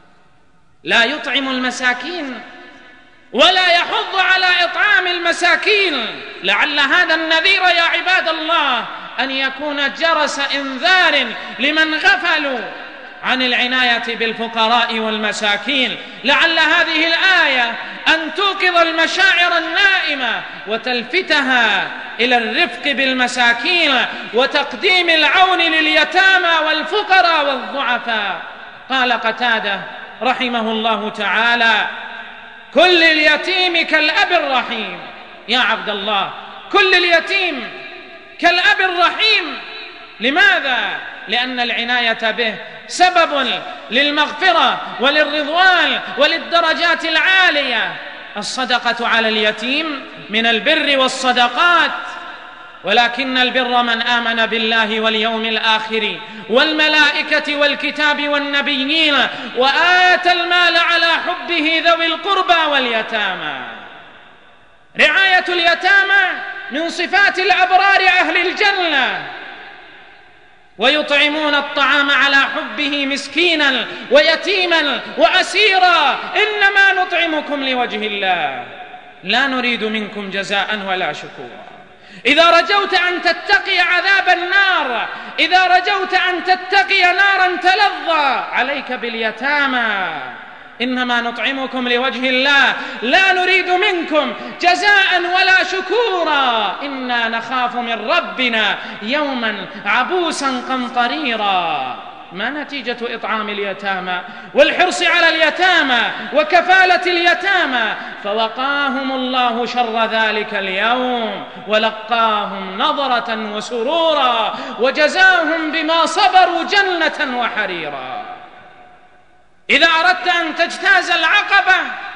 S3: لا يطعم المساكين ولا يحض على إطعام المساكين. لعل هذا النذير يا عباد الله أن يكون جرس إنذار لمن غفلوا عن العناية بالفقراء والمساكين. لعل هذه الآية أن توقظ المشاعر النائمة وتلفتها إلى الرفق بالمساكين وتقديم العون لليتامى والفقراء والضعفاء. قال قتادة رحمه الله تعالى: كل اليتيم كالأب الرحيم. يا عبد الله، كل اليتيم كالأب الرحيم. لماذا؟ لأن العناية به سبب للمغفرة وللرضوان وللدرجات العالية. الصدقة على اليتيم من البر والصدقات، ولكن البر من آمن بالله واليوم الآخر والملائكة والكتاب والنبيين وآتى المال على حبه ذوي القربى واليتامى. رعاية اليتامى من صفات الأبرار أهل الجنة، ويطعمون الطعام على حبه مسكينا ويتيما وأسيرا، إنما نطعمكم لوجه الله لا نريد منكم جزاء ولا شكورا. إذا رجوت أن تتقي عذاب النار، إذا رجوت أن تتقي نارا تلظى، عليك باليتامى. إنما نطعمكم لوجه الله لا نريد منكم جزاء ولا شكورا، إنا نخاف من ربنا يوما عبوسا قمطريرا. ما نتيجة إطعام اليتامى والحرص على اليتامى وكفالة اليتامى؟ فوقاهم الله شر ذلك اليوم ولقاهم نظرة وسرورا وجزاهم بما صبروا جنة وحريرا. إذا أردت أن تجتاز العقبة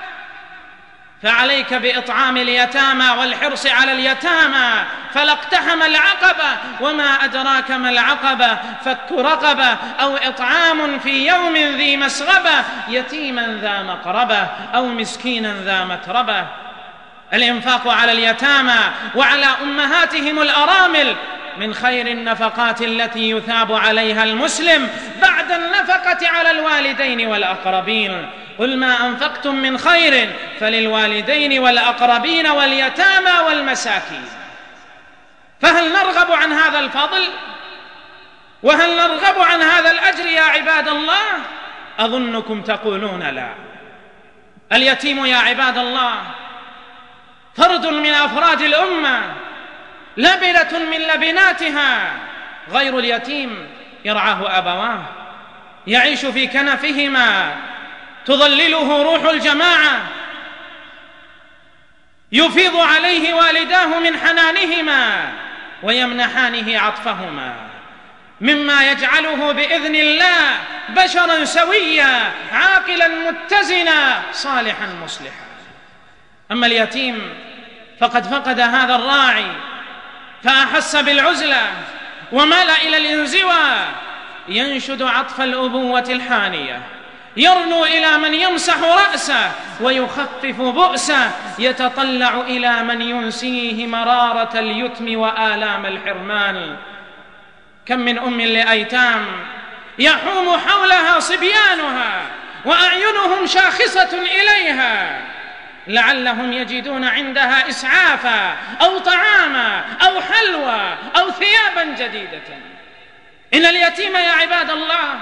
S3: فعليك بإطعام اليتامى والحرص على اليتامى، فلا اقتحم العقبة. وما أدراك ما العقبة؟ فك رقبة أو إطعام في يوم ذي مسغبة، يتيما ذا مقربة أو مسكينا ذا متربة. الإنفاق على اليتامى وعلى أمهاتهم الأرامل من خير النفقات التي يثاب عليها المسلم بعد النفقة على الوالدين والأقربين. قل ما أنفقتم من خير فللوالدين والأقربين واليتامى والمساكين. فهل نرغب عن هذا الفضل؟ وهل نرغب عن هذا الأجر يا عباد الله؟ أظنكم تقولون لا. اليتيم يا عباد الله فرد من أفراد الأمة، لبنة من لبناتها. غير اليتيم يرعاه أبواه، يعيش في كنفهما، تظلله روح الجماعة، يفيض عليه والداه من حنانهما ويمنحانه عطفهما، مما يجعله بإذن الله بشرا سويا عاقلا متزنا صالحا مصلحا. أما اليتيم فقد فقد هذا الراعي فأحس بالعزلة ومال إلى الانزواء، ينشد عطف الأبوة الحانية، يرنو إلى من يمسح رأسه ويخفف بؤسه، يتطلع إلى من ينسيه مرارة اليتم وآلام الحرمان. كم من أم لأيتام يحوم حولها صبيانها وأعينهم شاخصة إليها، لعلهم يجدون عندها إسعافا أو طعاما أو حلوى أو ثيابا جديدة. إن اليتيم يا عباد الله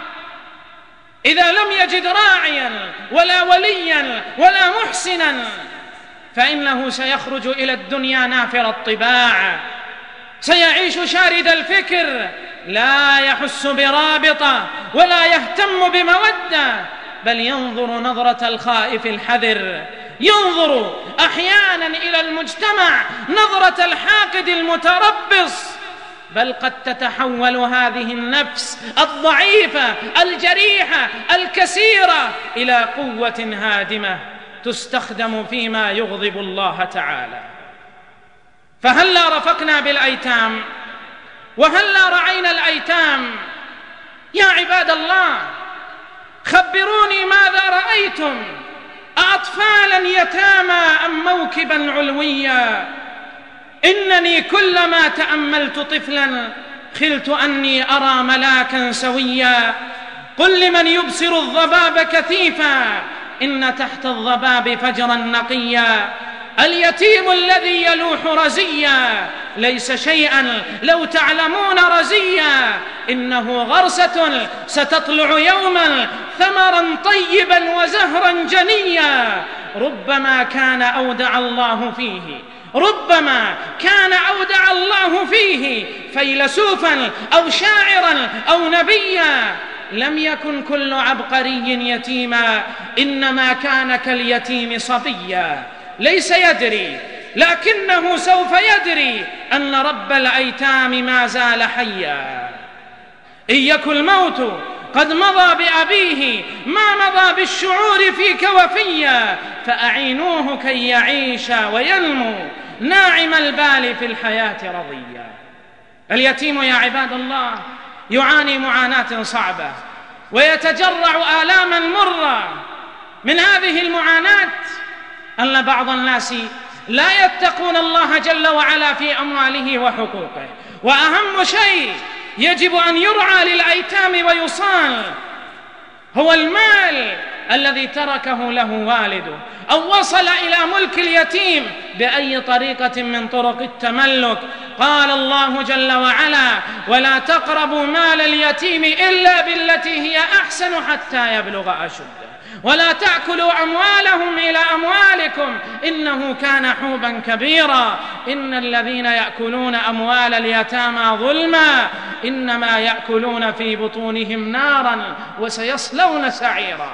S3: إذا لم يجد راعيا ولا وليا ولا محسنا فإنه سيخرج إلى الدنيا نافر الطباع، سيعيش شارد الفكر، لا يحس برابطة ولا يهتم بمودة، بل ينظر نظرة الخائف الحذر، ينظر أحيانا إلى المجتمع نظرة الحاقد المتربص. بل قد تتحول هذه النفس الضعيفة الجريحة الكسيرة إلى قوة هادمة تستخدم فيما يغضب الله تعالى. فهلا رفقنا بالأيتام وهلا رعينا الأيتام؟ يا عباد الله خبروني ماذا رأيتم؟ أطفالا يتامى أم موكبا علويا؟ إنني كلما تأملت طفلا خلت أني أرى ملاكا سويا. قل لمن يبصر الضباب كثيفا إن تحت الضباب فجرا نقيا. اليتيم الذي يلوح رزيا ليس شيئا لو تعلمون رزيا، إنه غرسة ستطلع يوما ثمرا طيبا وزهرا جنيا، ربما كان أودع الله فيه ربما كان أودع الله فيه فيلسوفا أو شاعرا أو نبيا. لم يكن كل عبقري يتيما، إنما كان كاليتيم صبيا، ليس يدري لكنه سوف يدري أن رب الأيتام ما زال حيا. إن يكن الموت قد مضى بأبيه ما مضى بالشعور فيك وفيا، فأعينوه كي يعيش وينمو ناعم البال في الحياة رضيا. اليتيم يا عباد الله يعاني معاناة صعبة ويتجرع آلاما مرة. من هذه المعاناة أن بعض الناس لا يتقون الله جل وعلا في أمواله وحقوقه، وأهم شيء يجب أن يرعى للأيتام ويصان هو المال الذي تركه له والده، أو وصل إلى ملك اليتيم بأي طريقة من طرق التملك. قال الله جل وعلا: ولا تقربوا مال اليتيم إلا بالتي هي أحسن حتى يبلغ أشده ولا تأكلوا أموالهم إلى أموالكم إنه كان حوبا كبيرا. إن الذين يأكلون أموال اليتامى ظلما إنما يأكلون في بطونهم نارا وسيصلون سعيرا.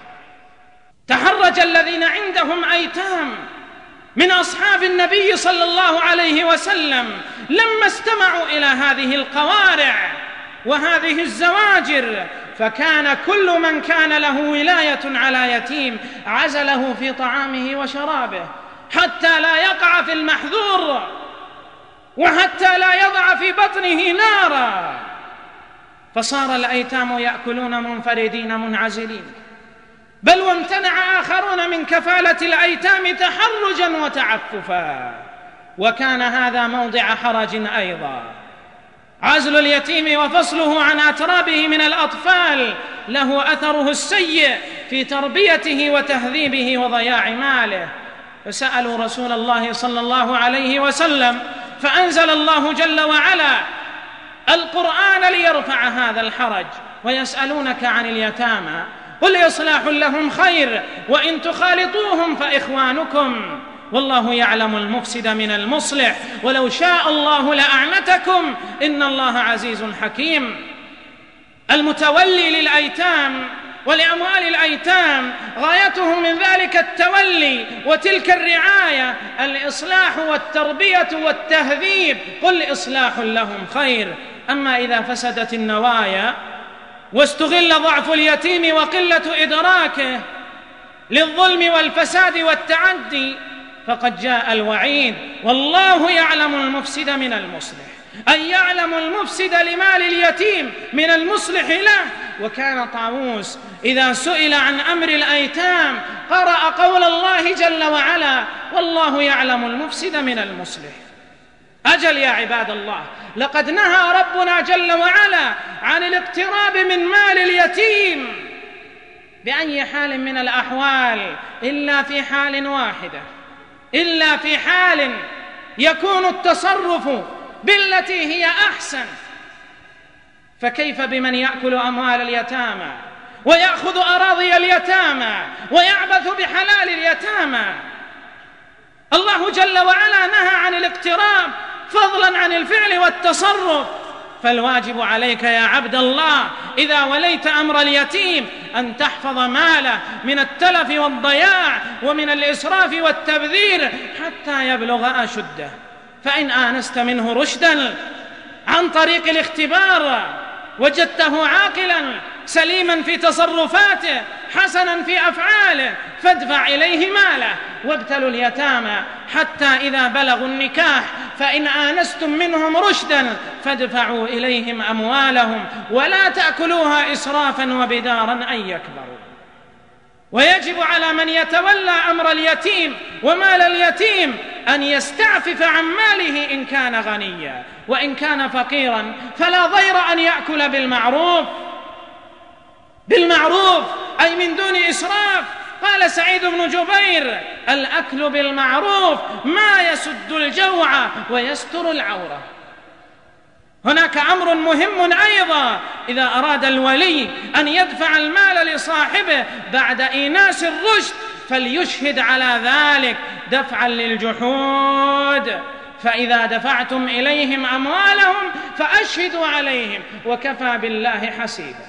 S3: تحرج الذين عندهم أيتام من أصحاب النبي صلى الله عليه وسلم لما استمعوا إلى هذه القوارع وهذه الزواجر، فكان كل من كان له ولاية على يتيم عزله في طعامه وشرابه حتى لا يقع في المحذور وحتى لا يضع في بطنه نارا، فصار الأيتام يأكلون منفردين منعزلين، بل وامتنع آخرون من كفالة الأيتام تحرجا وتعففا، وكان هذا موضع حرج أيضا. عزل اليتيم وفصله عن أترابه من الأطفال له أثره السيء في تربيته وتهذيبه وضياع ماله. فسألوا رسول الله صلى الله عليه وسلم فأنزل الله جل وعلا القرآن ليرفع هذا الحرج. ويسألونك عن اليتامى قل إصلاح لهم خير وإن تخالطوهم فإخوانكم والله يعلم المفسد من المصلح ولو شاء الله لأعنتكم إن الله عزيز حكيم. المتولي للأيتام ولأموال الأيتام غايته من ذلك التولي وتلك الرعاية، الإصلاح والتربية والتهذيب، قل إصلاح لهم خير. أما إذا فسدت النوايا واستغل ضعف اليتيم وقلة إدراكه للظلم والفساد والتعدي فقد جاء الوعيد، والله يعلم المفسد من المصلح، أي يعلم المفسد لمال اليتيم من المصلح له. وكان طاووس إذا سئل عن أمر الأيتام قرأ قول الله جل وعلا: والله يعلم المفسد من المصلح. أجل يا عباد الله، لقد نهى ربنا جل وعلا عن الاقتراب من مال اليتيم بأي حال من الأحوال إلا في حال واحدة، إلا في حال يكون التصرف بالتي هي أحسن. فكيف بمن يأكل أموال اليتامى ويأخذ أراضي اليتامى ويعبث بحلال اليتامى؟ الله جل وعلا نهى عن الاقتراب فضلا عن الفعل والتصرف. فالواجب عليك يا عبد الله إذا وليت أمر اليتيم أن تحفظ ماله من التلف والضياع ومن الإسراف والتبذير حتى يبلغ أشده. فإن آنست منه رشدا عن طريق الاختبار وجدته عاقلا سليما في تصرفاته حسنا في أفعاله فادفع إليه ماله. وابتلوا اليتامى حتى إذا بلغوا النكاح فإن آنستم منهم رشدا فادفعوا إليهم أموالهم ولا تأكلوها إسرافا وبدارا أن يكبروا. ويجب على من يتولى أمر اليتيم ومال اليتيم أن يستعفف عن ماله إن كان غنيا، وإن كان فقيرا فلا ضير أن يأكل بالمعروف بالمعروف أي من دون إسراف. قال سعيد بن جبير: الأكل بالمعروف ما يسد الجوع ويستر العورة. هناك أمر مهم أيضا، إذا أراد الولي أن يدفع المال لصاحبه بعد إيناس الرشد فليشهد على ذلك دفعا للجحود، فإذا دفعتم إليهم أموالهم فأشهدوا عليهم وكفى بالله حسيبا.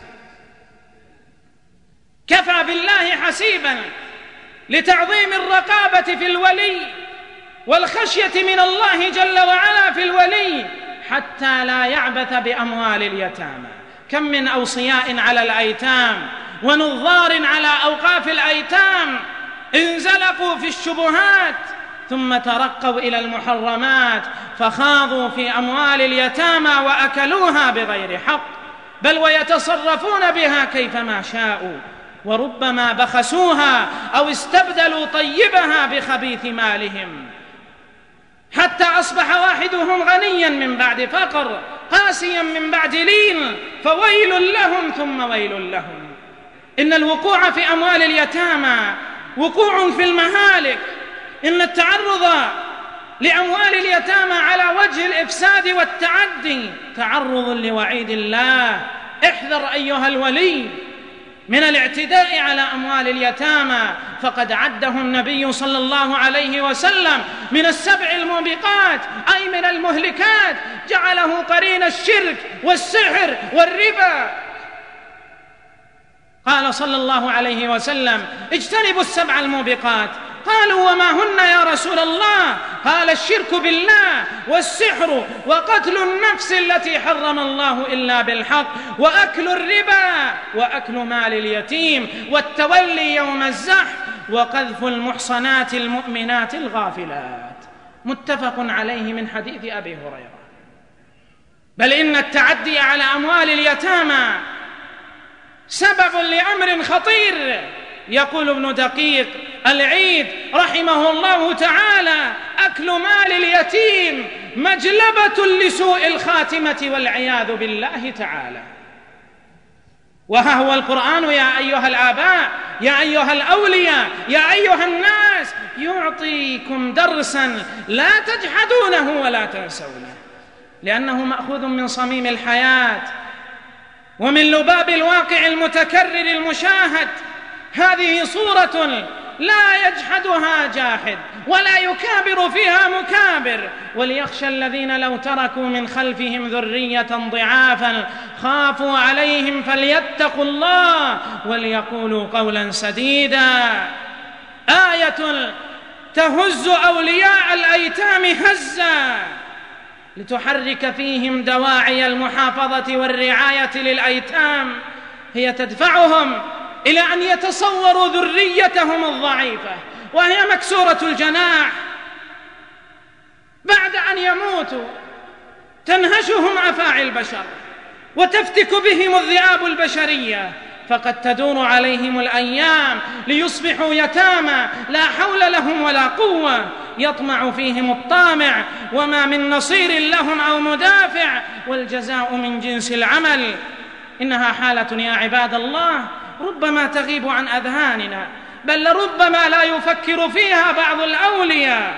S3: كفى بالله حسيبا لتعظيم الرقابة في الولي والخشية من الله جل وعلا في الولي حتى لا يعبث بأموال اليتامى. كم من أوصياء على الأيتام ونظار على أوقاف الأيتام انزلقوا في الشبهات ثم ترقوا إلى المحرمات فخاضوا في أموال اليتامى وأكلوها بغير حق، بل ويتصرفون بها كيفما شاءوا، وربما بخسوها أو استبدلوا طيبها بخبيث مالهم، حتى أصبح واحدهم غنيا من بعد فقر، قاسيا من بعد لين، فويل لهم ثم ويل لهم. إن الوقوع في أموال اليتامى وقوع في المهالك، إن التعرض لأموال اليتامى على وجه الإفساد والتعدي تعرض لوعيد الله. احذر أيها الولي من الاعتداء على أموال اليتامى، فقد عده النبي صلى الله عليه وسلم من السبع الموبقات، أي من المهلكات، جعله قرين الشرك والسحر والربا. قال صلى الله عليه وسلم: اجتنبوا السبع الموبقات. قالوا: وما هن يا رسول الله؟ قال: الشرك بالله، والسحر، وقتل النفس التي حرم الله إلا بالحق، وأكل الربا، وأكل مال اليتيم، والتولي يوم الزحف، وقذف المحصنات المؤمنات الغافلات. متفق عليه من حديث أبي هريرة. بل إن التعدي على أموال اليتامى سبب لأمر خطير. يقول ابن دقيق العيد رحمه الله تعالى: أكل مال اليتيم مجلبة لسوء الخاتمة والعياذ بالله تعالى. وها هو القرآن يا أيها الآباء، يا أيها الأولياء، يا أيها الناس يعطيكم درسا لا تجحدونه ولا تنسونه، لأنه مأخوذ من صميم الحياة ومن لباب الواقع المتكرر المشاهد. هذه صورة لا يجحدها جاحد ولا يكابر فيها مكابر. وليخشى الذين لو تركوا من خلفهم ذرية ضعافا خافوا عليهم فليتقوا الله وليقولوا قولا سديدا. آية تهز أولياء الأيتام هزا لتحرك فيهم دواعي المحافظة والرعاية للأيتام، هي تدفعهم إلى أن يتصوروا ذريتهم الضعيفة وهي مكسورة الجناح بعد أن يموتوا، تنهشهم أفاعي البشر وتفتك بهم الذئاب البشرية، فقد تدور عليهم الأيام ليصبحوا يتامى لا حول لهم ولا قوة، يطمع فيهم الطامع وما من نصير لهم أو مدافع، والجزاء من جنس العمل. إنها حالة يا عباد الله ربما تغيب عن أذهاننا، بل لربما لا يفكر فيها بعض الأولياء.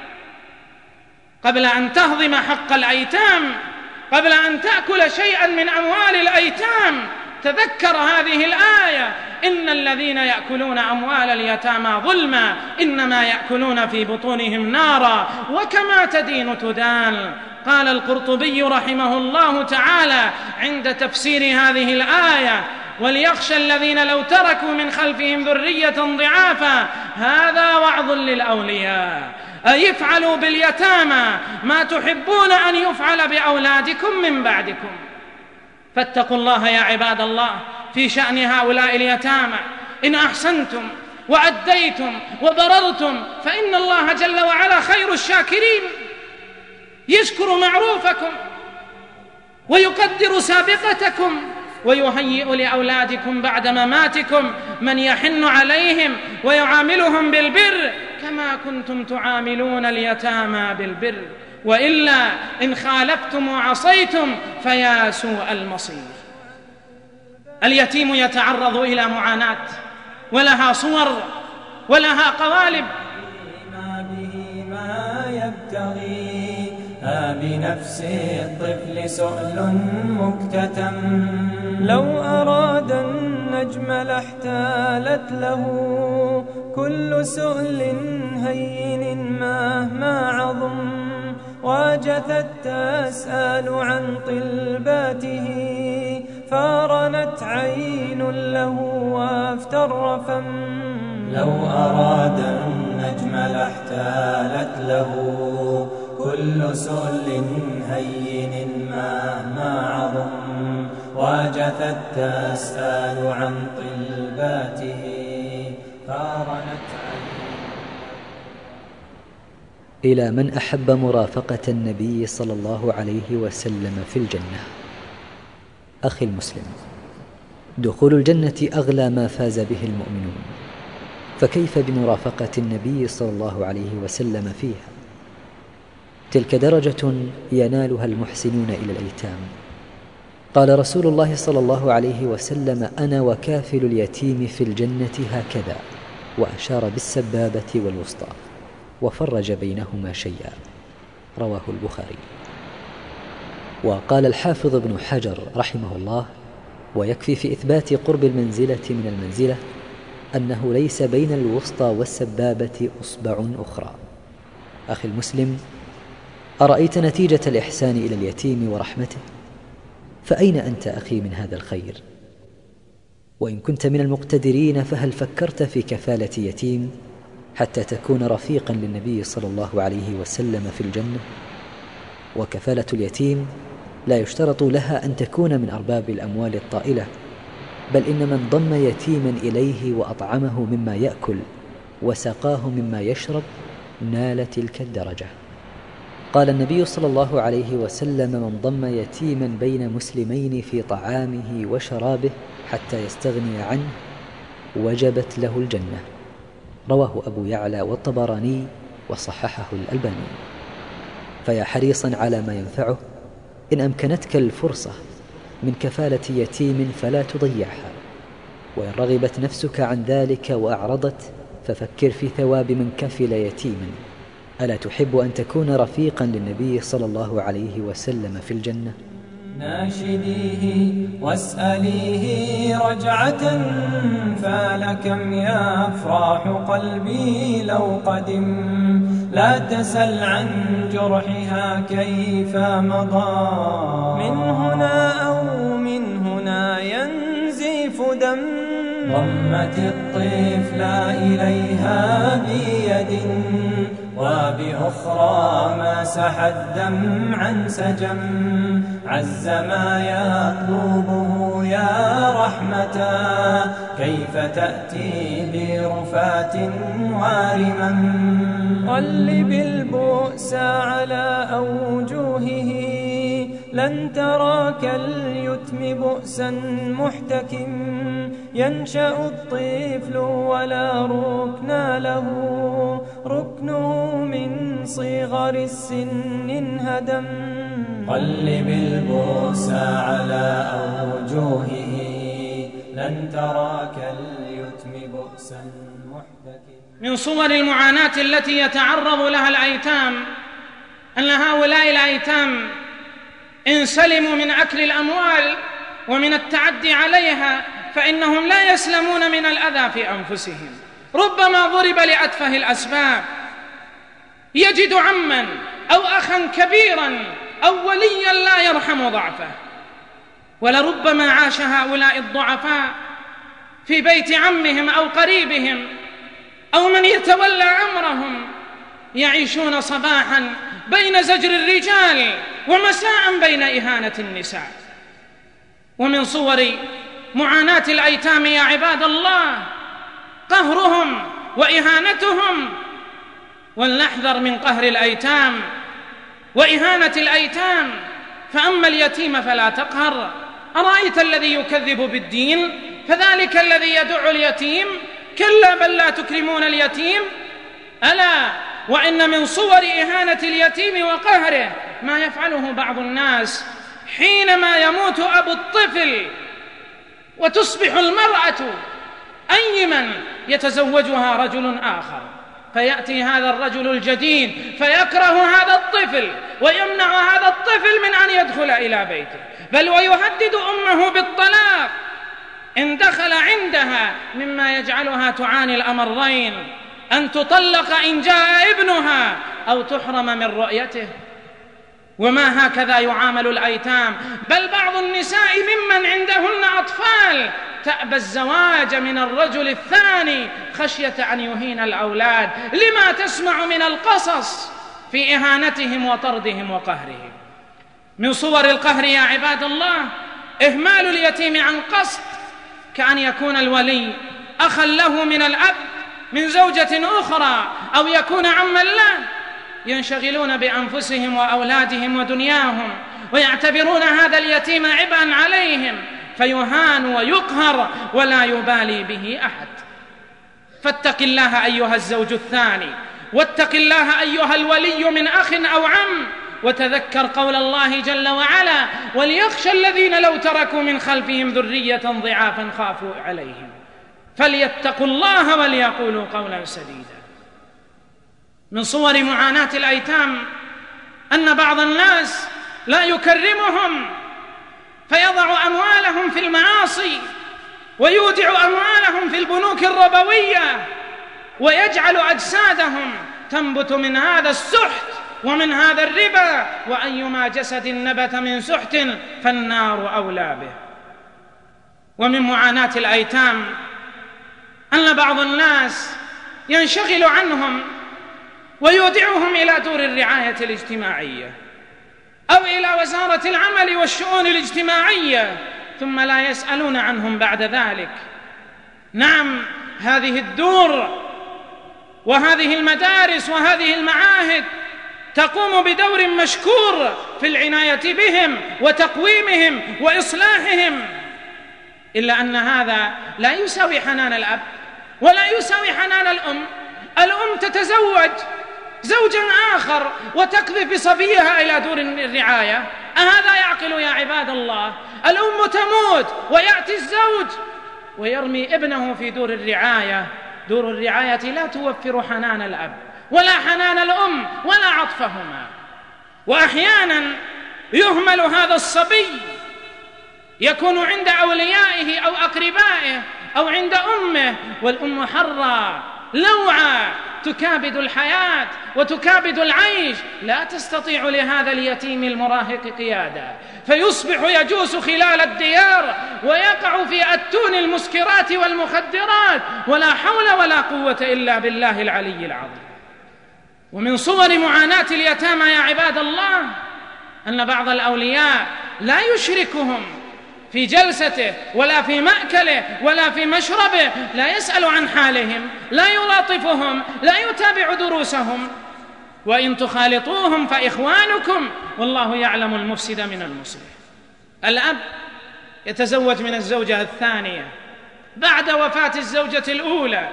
S3: قبل أن تهضم حق الأيتام، قبل أن تأكل شيئا من أموال الأيتام، تذكر هذه الآية: إن الذين يأكلون أموال اليتامى ظلما إنما يأكلون في بطونهم نارا وكما تدين تدان. قال القرطبي رحمه الله تعالى عند تفسير هذه الآية: وليخشى الذين لو تركوا من خلفهم ذرية ضعافا، هذا وعظ للأولياء، أي افعلوا باليتامى ما تحبون أن يفعل بأولادكم من بعدكم. فاتقوا الله يا عباد الله في شأن هؤلاء اليتامى. إن أحسنتم وأديتم وبررتم فإن الله جل وعلا خير الشاكرين، يشكر معروفكم ويقدر سابقتكم ويهيئ لأولادكم بعد مماتكم من يحن عليهم ويعاملهم بالبر كما كنتم تعاملون اليتامى بالبر، وإلا إن خالفتم وعصيتم فيا سوء المصير. اليتيم يتعرض إلى معاناة ولها صور ولها قوالب.
S6: بنفس الطفل سؤل مكتتم. لو أراد النجم لاحتالت له كل سؤل هين مهما عظم، واجثت تسأل عن طلباته فارنت عين له وافتر فم. لو أراد النجم لاحتالت له كل سؤل هين مهما عظم، واجثت تسأل عن طلباته فارنت عين.
S1: إلى من أحب مرافقة النبي صلى الله عليه وسلم في الجنة. أخي المسلم، دخول الجنة أغلى ما فاز به المؤمنون، فكيف بمرافقة النبي صلى الله عليه وسلم فيها؟ تلك درجة ينالها المحسنون إلى الأيتام. قال رسول الله صلى الله عليه وسلم: أنا وكافل اليتيم في الجنة هكذا، وأشار بالسبابة والوسطى وفرج بينهما شيئا، رواه البخاري. وقال الحافظ ابن حجر رحمه الله: ويكفي في إثبات قرب المنزلة من المنزلة أنه ليس بين الوسطى والسبابة أصبع أخرى. أخي المسلم، أرأيت نتيجة الإحسان إلى اليتيم ورحمته؟ فأين أنت أخي من هذا الخير؟ وإن كنت من المقتدرين فهل فكرت في كفالة يتيم حتى تكون رفيقا للنبي صلى الله عليه وسلم في الجنة؟ وكفالة اليتيم لا يشترط لها أن تكون من أرباب الأموال الطائلة، بل إن من ضم يتيما إليه وأطعمه مما يأكل وسقاه مما يشرب نال تلك الدرجة. قال النبي صلى الله عليه وسلم: من ضم يتيما بين مسلمين في طعامه وشرابه حتى يستغني عنه وجبت له الجنة، رواه أبو يعلى والطبراني وصححه الألباني. فيا حريصا على ما ينفعه، إن أمكنتك الفرصة من كفالة يتيم فلا تضيعها، وإن رغبت نفسك عن ذلك وأعرضت ففكر في ثواب من كفل يتيما. ألا تحب أن تكون رفيقا للنبي صلى الله عليه وسلم في الجنة؟
S6: ناشديه واسأليه رجعة فلكم يفرح قلبي لو قدم. لا تسل عن جرحها كيف مضى، من هنا أو من هنا ينزف دم. ضمت الطفل إليها بيد وبأخرى مسح الدم عن سجم. عز ما يطلبه يا رحمة، كيف تأتي برفات وارما. قلب البؤس على أوجهه، لن ترى كاليتم بؤسا محتكم. ينشأ الطفل ولا ركن له، ركنه من صغر السن انهدم. قلب البؤس على أوجهه، لن ترى كاليتم بؤسا محتكم.
S3: من صور المعاناة التي يتعرض لها الأيتام أن هؤلاء الأيتام إن سلموا من أكل الأموال ومن التعدي عليها فإنهم لا يسلمون من الأذى في أنفسهم. ربما ضرب لأتفه الأسباب، يجد عما أو أخا كبيرا أو وليا لا يرحم ضعفه. ولربما عاش هؤلاء الضعفاء في بيت عمهم أو قريبهم أو من يتولى أمرهم، يعيشون صباحا بين زجر الرجال ومساء بين إهانة النساء. ومن صور معاناة الأيتام يا عباد الله قهرهم وإهانتهم. ولنحذر من قهر الأيتام وإهانة الأيتام، فأما اليتيم فلا تقهر. أرأيت الذي يكذب بالدين فذلك الذي يدع اليتيم. كلا بل لا تكرمون اليتيم. ألا وإن من صور إهانة اليتيم وقهره ما يفعله بعض الناس حينما يموت أبو الطفل وتصبح المرأة أيما يتزوجها رجل آخر. فيأتي هذا الرجل الجديد فيكره هذا الطفل ويمنع هذا الطفل من أن يدخل إلى بيته، بل ويهدد أمه بالطلاق إن دخل عندها، مما يجعلها تعاني الأمرين: أن تطلق إن جاء ابنها أو تحرم من رؤيته. وما هكذا يعامل الأيتام، بل بعض النساء ممن عندهن أطفال تأبى الزواج من الرجل الثاني خشية أن يهين الأولاد، لما تسمع من القصص في إهانتهم وطردهم وقهرهم. من صور القهر يا عباد الله إهمال اليتيم عن قصد، كأن يكون الولي أخا له من الأب من زوجة أخرى، أو يكون عما له، ينشغلون بأنفسهم وأولادهم ودنياهم، ويعتبرون هذا اليتيم عبئا عليهم، فيهان ويقهر ولا يبالي به أحد. فاتق الله أيها الزوج الثاني، واتق الله أيها الولي من أخ أو عم، وتذكر قول الله جل وعلا: وليخشى الذين لو تركوا من خلفهم ذرية ضعافا خافوا عليهم فليتقوا الله وليقولوا قولا سديدا. من صور معاناة الأيتام أن بعض الناس لا يكرمهم، فيضع أموالهم في المعاصي ويودع أموالهم في البنوك الربوية، ويجعل أجسادهم تنبت من هذا السحت ومن هذا الربا، وأيما جسد نبت من سحت فالنار أولى به. ومن معاناة الأيتام أن بعض الناس ينشغل عنهم ويودعهم إلى دور الرعاية الاجتماعية أو إلى وزارة العمل والشؤون الاجتماعية، ثم لا يسألون عنهم بعد ذلك. نعم، هذه الدور وهذه المدارس وهذه المعاهد تقوم بدور مشكور في العناية بهم وتقويمهم وإصلاحهم، إلا أن هذا لا يساوي حنان الأب ولا يساوي حنان الأم. الأم تتزوج زوجا آخر وتقذف بصبيها إلى دور الرعاية، أهذا يعقل يا عباد الله؟ الأم تموت ويأتي الزوج ويرمي ابنه في دور الرعاية. دور الرعاية لا توفر حنان الأب ولا حنان الأم ولا عطفهما. وأحيانا يهمل هذا الصبي، يكون عند أوليائه أو أقربائه أو عند أمه، والأم حرة لوعة تكابد الحياة وتكابد العيش، لا تستطيع لهذا اليتيم المراهق قيادة، فيصبح يجوس خلال الديار ويقع في أتون المسكرات والمخدرات، ولا حول ولا قوة إلا بالله العلي العظيم. ومن صور معاناة اليتامى يا عباد الله أن بعض الأولياء لا يشركهم في جلسته ولا في مأكله ولا في مشربه، لا يسأل عن حالهم، لا يلاطفهم، لا يتابع دروسهم. وإن تخالطوهم فإخوانكم والله يعلم المفسد من المصلح. الأب يتزوج من الزوجة الثانية بعد وفاة الزوجة الأولى،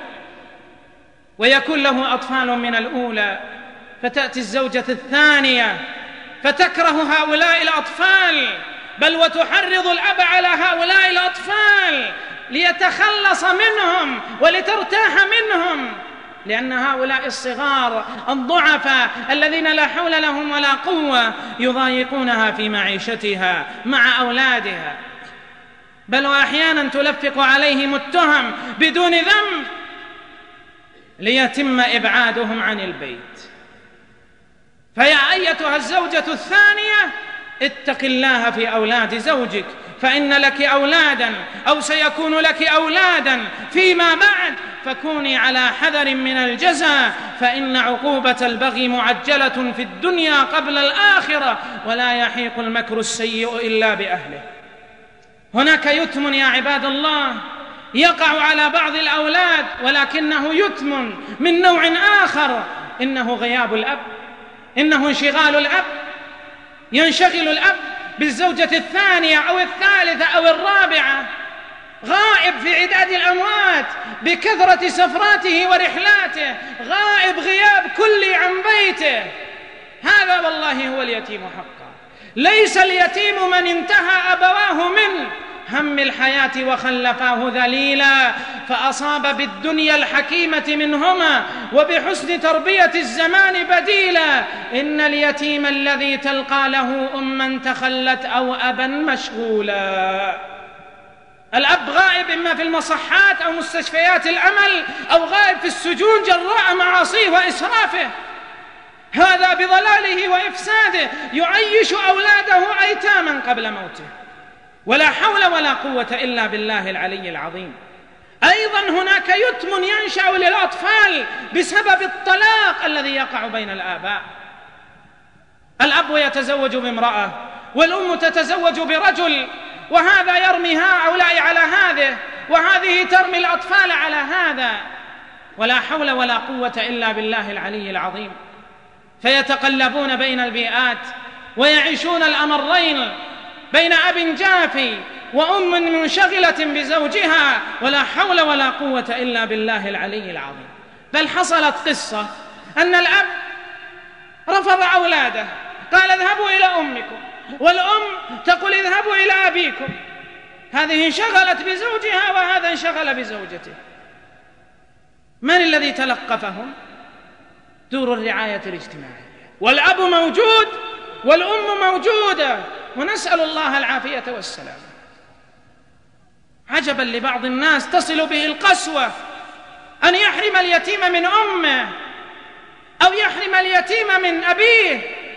S3: ويكون له أطفال من الأولى، فتأتي الزوجة الثانية فتكره هؤلاء الأطفال، بل وتحرض الأب على هؤلاء الأطفال ليتخلص منهم ولترتاح منهم، لأن هؤلاء الصغار الضعفاء الذين لا حول لهم ولا قوة يضايقونها في معيشتها مع أولادها، بل وأحيانا تلفق عليهم التهم بدون ذنب ليتم إبعادهم عن البيت. فيا أيتها الزوجة الثانية اتق الله في أولاد زوجك، فإن لك أولادا أو سيكون لك أولادا فيما بعد، فكوني على حذر من الجزاء، فإن عقوبة البغي معجلة في الدنيا قبل الآخرة، ولا يحيق المكر السيء إلا بأهله. هناك يتم يا عباد الله يقع على بعض الأولاد، ولكنه يتم من نوع آخر، إنه غياب الأب، إنه انشغال الأب، ينشغل الأب بالزوجة الثانية أو الثالثة أو الرابعة، غائب في عداد الأموات بكثرة سفراته ورحلاته، غائب غياب كلي عن بيته. هذا والله هو اليتيم حقا. ليس اليتيم من انتهى أبواه منه، هم الحياة وخلفاه ذليلا، فأصاب بالدنيا الحكيمة منهما وبحسن تربية الزمان بديلا. إن اليتيم الذي تلقى له أما تخلت أو أبا مشغولا. الأب غائب إما في المصحات أو مستشفيات الأمل، أو غائب في السجون جراء معاصيه وإسرافه، هذا بضلاله وإفساده يعيش أولاده أيتاما قبل موته، ولا حول ولا قوة إلا بالله العلي العظيم. أيضا هناك يتم ينشأ للأطفال بسبب الطلاق الذي يقع بين الآباء. الأب يتزوج بامرأة والأم تتزوج برجل، وهذا يرمي هؤلاء على هذه، وهذه ترمي الأطفال على هذا، ولا حول ولا قوة إلا بالله العلي العظيم. فيتقلبون بين البيئات ويعيشون الأمرين، بين أب جافي وأم منشغلة بزوجها، ولا حول ولا قوة إلا بالله العلي العظيم. بل حصلت قصة أن الأب رفض أولاده، قال اذهبوا إلى أمكم، والأم تقول اذهبوا إلى أبيكم. هذه انشغلت بزوجها وهذا انشغل بزوجته. من الذي تلقفهم؟ دور الرعاية الاجتماعية، والأب موجود والأم موجودة، ونسأل الله العافية والسلام. عجبا لبعض الناس تصل به القسوة أن يحرم اليتيم من أمه أو يحرم اليتيم من أبيه،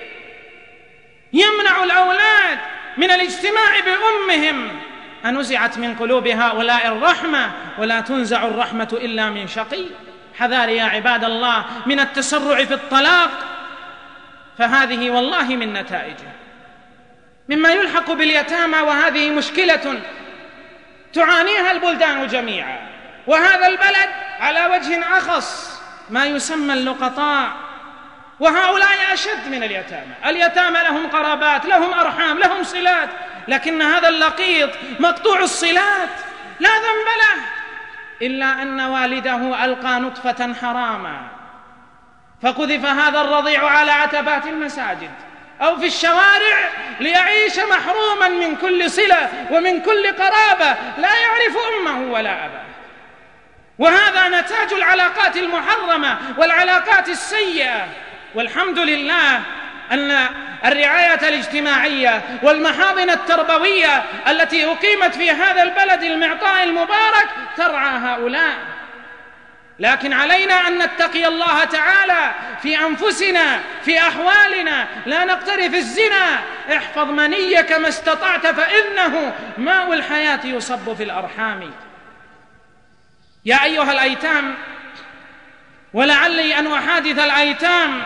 S3: يمنع الأولاد من الاجتماع بأمهم. أنزعت من قلوب هؤلاء الرحمة، ولا تنزع الرحمة إلا من شقي. حذار يا عباد الله من التسرع في الطلاق، فهذه والله من نتائجه. مما يلحق باليتامى، وهذه مشكلة تعانيها البلدان جميعا، وهذا البلد على وجه أخص، ما يسمى اللقطاء، وهؤلاء أشد من اليتامى. اليتامى لهم قرابات، لهم أرحام، لهم صلات، لكن هذا اللقيط مقطوع الصلات لا ذنب له إلا أن والده ألقى نطفة حراما، فقذف هذا الرضيع على عتبات المساجد أو في الشوارع ليعيش محروما من كل صلة ومن كل قرابة، لا يعرف أمه ولا أباه. وهذا نتاج العلاقات المحرمة والعلاقات السيئة. والحمد لله أن الرعاية الاجتماعية والمحاضن التربوية التي أقيمت في هذا البلد المعطاء المبارك ترعى هؤلاء، لكن علينا أن نتقي الله تعالى في أنفسنا، في أحوالنا، لا نقترف الزنا. احفظ منيك ما استطعت فإنه ماء الحياة يصب في الأرحام. يا أيها الأيتام، ولعلي أن أحادث الأيتام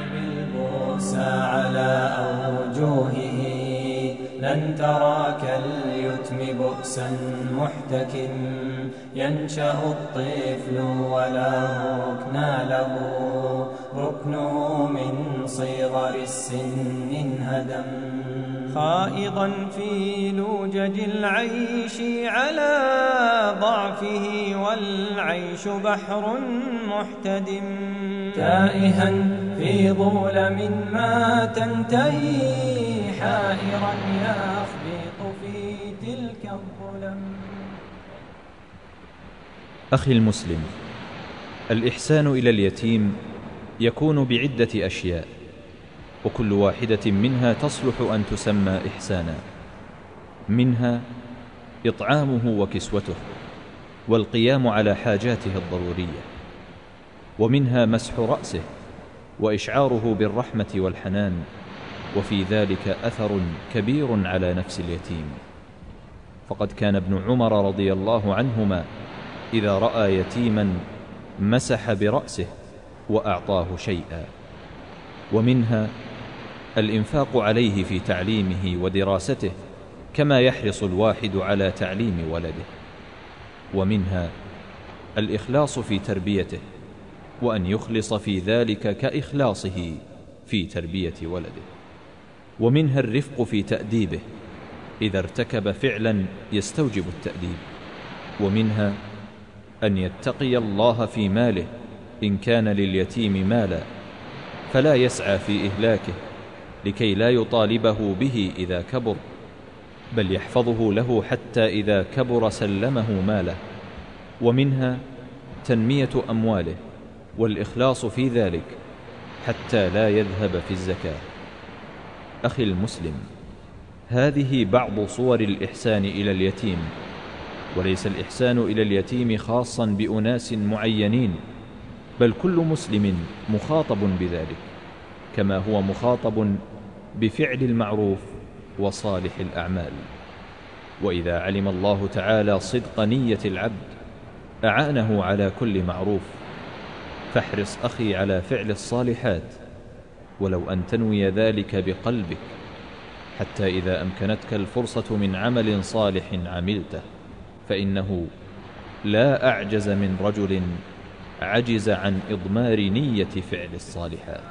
S6: على أوجوهه، لن ترى كاليتم بؤسا محتكم. ينشأ الطفل ولا ركن له، ركنه من صغر السن انهدم. خائضا في لوجج العيش على ضعفه، والعيش بحر محتدم. تائها في ظلم ما تنتهي، حائرا يخبط في تلك الظلم.
S2: أخي المسلم، الإحسان إلى اليتيم يكون بعدة أشياء، وكل واحدة منها تصلح أن تسمى إحسانا. منها إطعامه وكسوته والقيام على حاجاته الضرورية، ومنها مسح رأسه وإشعاره بالرحمة والحنان، وفي ذلك أثر كبير على نفس اليتيم. فقد كان ابن عمر رضي الله عنهما إذا رأى يتيما مسح برأسه وأعطاه شيئا. ومنها الإنفاق عليه في تعليمه ودراسته كما يحرص الواحد على تعليم ولده. ومنها الإخلاص في تربيته، وأن يخلص في ذلك كإخلاصه في تربية ولده. ومنها الرفق في تأديبه إذا ارتكب فعلا يستوجب التأديب. ومنها أن يتقي الله في ماله إن كان لليتيم مالا، فلا يسعى في إهلاكه لكي لا يطالبه به إذا كبر. بل يحفظه له حتى إذا كبر سلمه ماله. ومنها تنمية أمواله والإخلاص في ذلك حتى لا يذهب في الزكاة. أخي المسلم، هذه بعض صور الإحسان إلى اليتيم، وليس الإحسان إلى اليتيم خاصا بأناس معينين، بل كل مسلم مخاطب بذلك، كما هو مخاطب بفعل المعروف وصالح الأعمال. وإذا علم الله تعالى صدق نية العبد أعانه على كل معروف. فاحرص أخي على فعل الصالحات ولو أن تنوي ذلك بقلبك، حتى إذا أمكنتك الفرصة من عمل صالح عملته، فإنه لا أعجز من رجل عجز عن إضمار نية فعل الصالحات.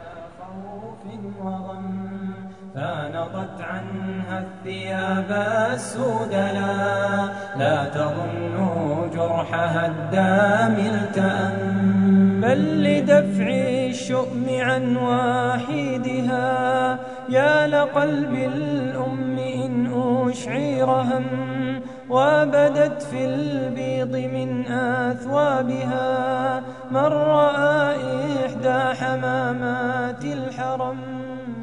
S6: فنضت عنها الثياب السودلا، لا تظن جرحها الدام التأم، بل لدفع الشؤم عن واحدها يا لقلب الأم إن أشعر هم، وبدت في البيض من أثوابها من رأى إحدى حمامات الحرم.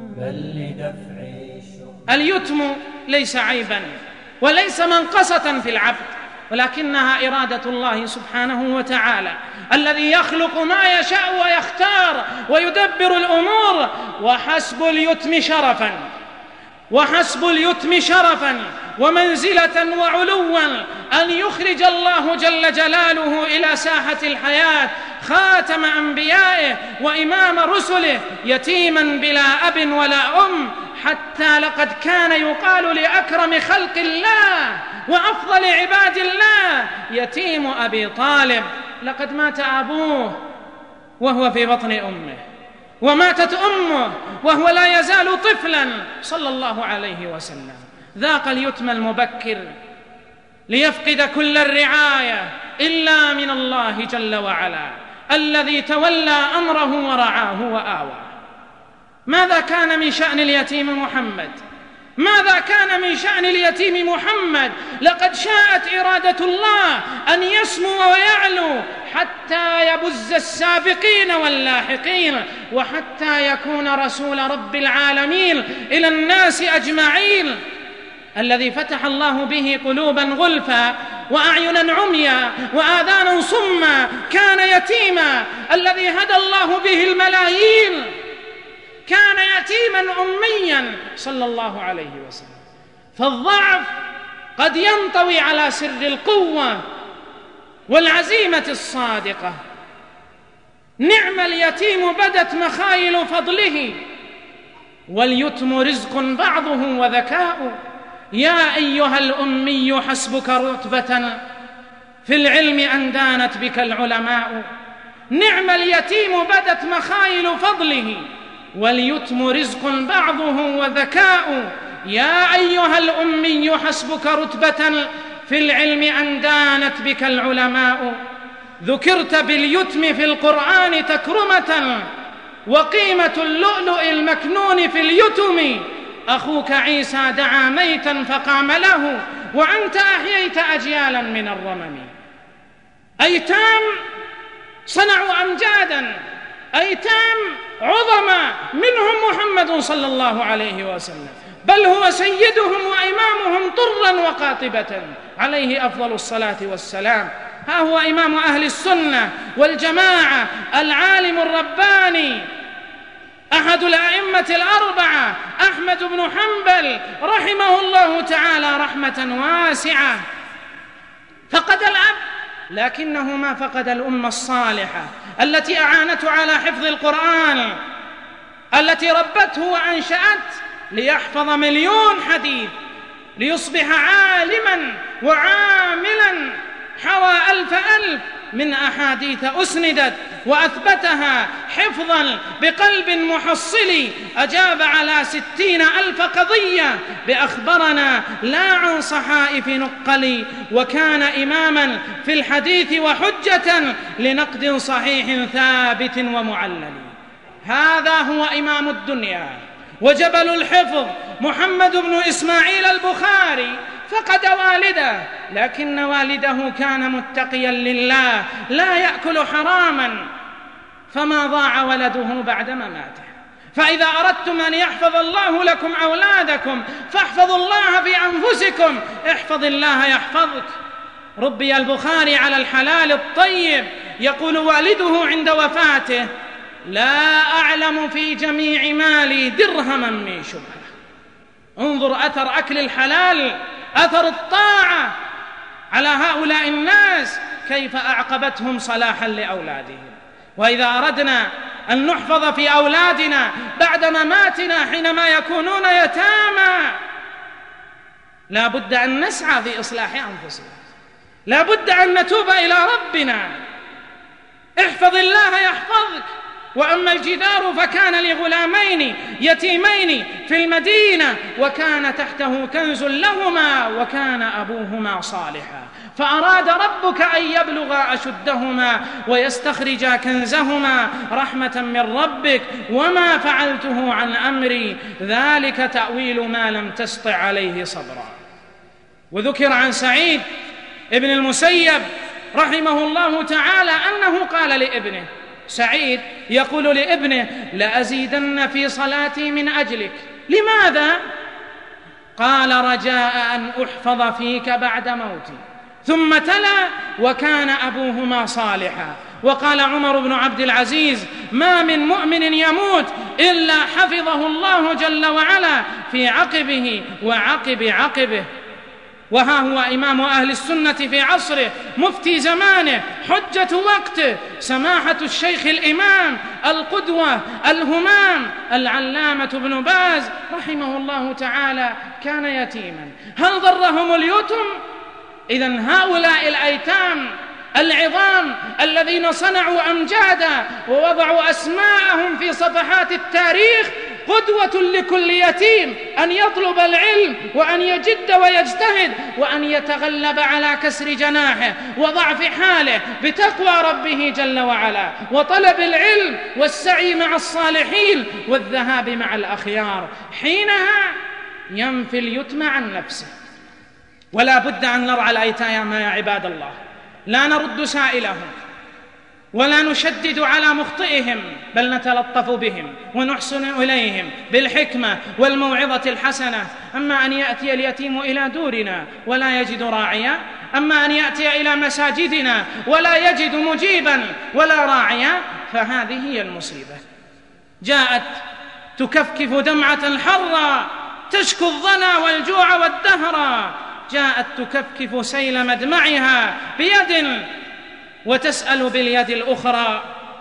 S3: اليتم ليس عيبا وليس منقصة في العبد، ولكنها إرادة الله سبحانه وتعالى الذي يخلق ما يشاء ويختار ويدبر الأمور. وحسب اليتم شرفا وحسب اليتم شرفا ومنزلة وعلوا أن يخرج الله جل جلاله إلى ساحة الحياة خاتم أنبيائه وإمام رسله يتيما بلا أب ولا أم، حتى لقد كان يقال لأكرم خلق الله وأفضل عباد الله يتيم أبي طالب، لقد مات أبوه وهو في بطن أمه، وماتت أمه وهو لا يزال طفلا صلى الله عليه وسلم. ذاق اليتم المبكر ليفقد كل الرعاية إلا من الله جل وعلا الذي تولى أمره ورعاه وآواه. ماذا كان من شأن اليتيم محمد؟ ماذا كان من شأن اليتيم محمد؟ لقد شاءت إرادة الله أن يسمو ويعلو حتى يبز السابقين واللاحقين، وحتى يكون رسول رب العالمين إلى الناس أجمعين، الذي فتح الله به قلوبا غلفا وأعينا عميا وآذانا صما، كان يتيما الذي هدى الله به الملايين، كان يتيما أميا صلى الله عليه وسلم. فالضعف قد ينطوي على سر القوة والعزيمة الصادقة. نعم اليتيم بدت مخايل فضله، واليتم رزق بعضه وذكاء. يا أيها الأمي حسبك رتبة في العلم أن دانت بك العلماء. نعم اليتيم بدت مخايل فضله، واليتم رزق بعضه وذكاء. يا أيها الأمي حسبك رتبة في العلم أن دانت بك العلماء. ذكرت باليتم في القرآن تكرمة، وقيمة اللؤلؤ المكنون في اليتم. أخوك عيسى دعا ميتا فقام له، وأنت أحييت أجيالا من الرمم. أيتام صنعوا أمجادا، أيتام عظما، منهم محمد صلى الله عليه وسلم، بل هو سيدهم وإمامهم طرا وقاطبة عليه أفضل الصلاة والسلام. ها هو إمام أهل السنة والجماعة، العالم الرباني، أحد الأئمة الأربعة، أحمد بن حنبل رحمه الله تعالى رحمة واسعة. فقد الأب، لكنه ما فقد الأمة الصالحة التي أعانته على حفظ القرآن، التي ربته وأنشأته ليحفظ مليون حديث، ليصبح عالما وعاملا، حوى ألف ألف من أحاديث أسندت وأثبتها حفظا بقلب محصل. أجاب على ستين ألف قضية بأخبرنا لا عن صحائف نقل، وكان إماما في الحديث وحجة لنقد صحيح ثابت ومعلل. هذا هو إمام الدنيا، وجبل الحفظ محمد بن إسماعيل البخاري فقد والده، لكن والده كان متقيا لله لا يأكل حراما، فما ضاع ولده بعد مماته. فإذا أردتم أن يحفظ الله لكم أولادكم فاحفظوا الله في أنفسكم، احفظ الله يحفظك. ربي البخاري على الحلال الطيب، يقول والده عند وفاته: لا أعلم في جميع مالي درهما من شبهة. انظر أثر أكل الحلال، أثر الطاعة على هؤلاء الناس، كيف أعقبتهم صلاحا لأولادهم. وإذا أردنا أن نحفظ في أولادنا بعد مماتنا حينما يكونون يتامى، لا بد أن نسعى في إصلاح أنفسنا، لا بد أن نتوب إلى ربنا. احفظ الله يحفظك. وأما الجدار فكان لغلامين يتيمين في المدينة وكان تحته كنز لهما وكان أبوهما صالحا، فأراد ربك أن يبلغا أشدهما ويستخرجا كنزهما رحمة من ربك وما فعلته عن أمري ذلك تأويل ما لم تسطع عليه صبرا. وذكر عن سعيد ابن المسيب رحمه الله تعالى أنه قال لابنه، سعيد يقول لابنه: لأزيدن في صلاتي من أجلك. لماذا؟ قال: رجاء أن أحفظ فيك بعد موتي. ثم تلا: وكان أبوهما صالحا. وقال عمر بن عبد العزيز: ما من مؤمن يموت إلا حفظه الله جل وعلا في عقبه وعقب عقبه. وها هو إمام أهل السنة في عصره، مفتي زمانه، حجة وقته، سماحة الشيخ الإمام القدوة الهمام العلامة ابن باز رحمه الله تعالى، كان يتيما. هل ضرهم اليتم؟ إذن هؤلاء الأيتام العظام الذين صنعوا أمجادا ووضعوا أسماءهم في صفحات التاريخ قدوة لكل يتيم، أن يطلب العلم وأن يجد ويجتهد وأن يتغلب على كسر جناحه وضعف حاله بتقوى ربه جل وعلا وطلب العلم والسعي مع الصالحين والذهاب مع الأخيار. حينها ينفي اليتم عن نفسه. ولا بد أن نرعى الأيتام يا عباد الله، لا نرد سائلهم ولا نشدد على مخطئهم، بل نتلطف بهم ونحسن إليهم بالحكمة والموعظة الحسنة. أما أن يأتي اليتيم إلى دورنا ولا يجد راعيا، أما أن يأتي إلى مساجدنا ولا يجد مجيبا ولا راعيا، فهذه هي المصيبة. جاءت تكفكف دمعة حرا تشكو الظنا والجوع والدهر، جاءت تكفكف سيل مدمعها بيد وتسأل باليد الأخرى.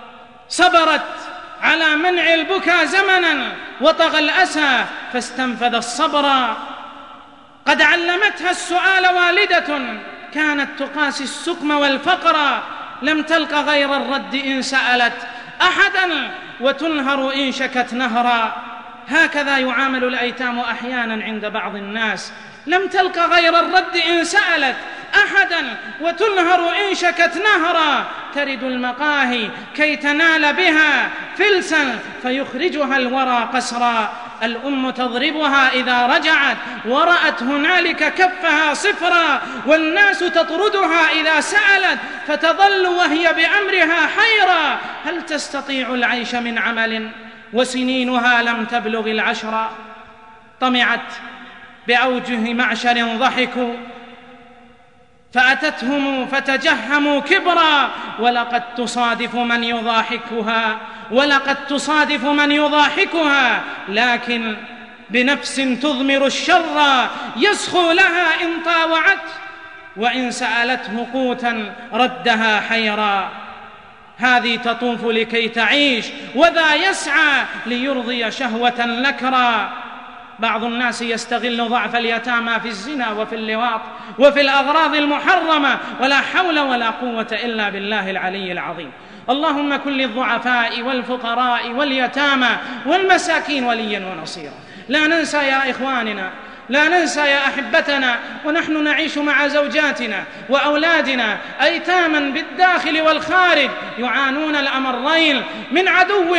S3: صبرت على منع البكا زمنا وطغى الأسى فاستنفذ الصبر. قد علمتها السؤال والدة كانت تقاسي السقم والفقر، لم تلق غير الرد إن سألت أحدا وتنهر إن شكت نهرا. هكذا يعامل الأيتام أحيانا عند بعض الناس، لم تلق غير الرد إن سألت أحدا وتنهر إن شكت نهرا. ترد المقاهي كي تنال بها فلسا فيخرجها الورى قسرا. الأم تضربها إذا رجعت ورأت هنالك كفها صفرا، والناس تطردها إذا سألت فتظل وهي بأمرها حيرا. هل تستطيع العيش من عمل وسنينها لم تبلغ العشر؟ طمعت بأوجه معشر ضحكوا فأتتهم فتجهموا كبرا، ولقد تصادف من يضاحكها ولقد تصادف من يضاحكها لكن بنفس تضمر الشر يسخو لها إن طاوعت، وإن سألته قوتا ردها حيرا. هذه تطوف لكي تعيش وذا يسعى ليرضي شهوة نكرا. بعض الناس يستغل ضعف اليتامى في الزنا وفي اللواط وفي الأغراض المحرمة، ولا حول ولا قوة إلا بالله العلي العظيم. اللهم كن للضعفاء والفقراء واليتامى والمساكين وليا ونصيرا. لا ننسى يا إخواننا، لا ننسى يا أحبتنا، ونحن نعيش مع زوجاتنا وأولادنا أيتاما بالداخل والخارج يعانون الأمرين من عدو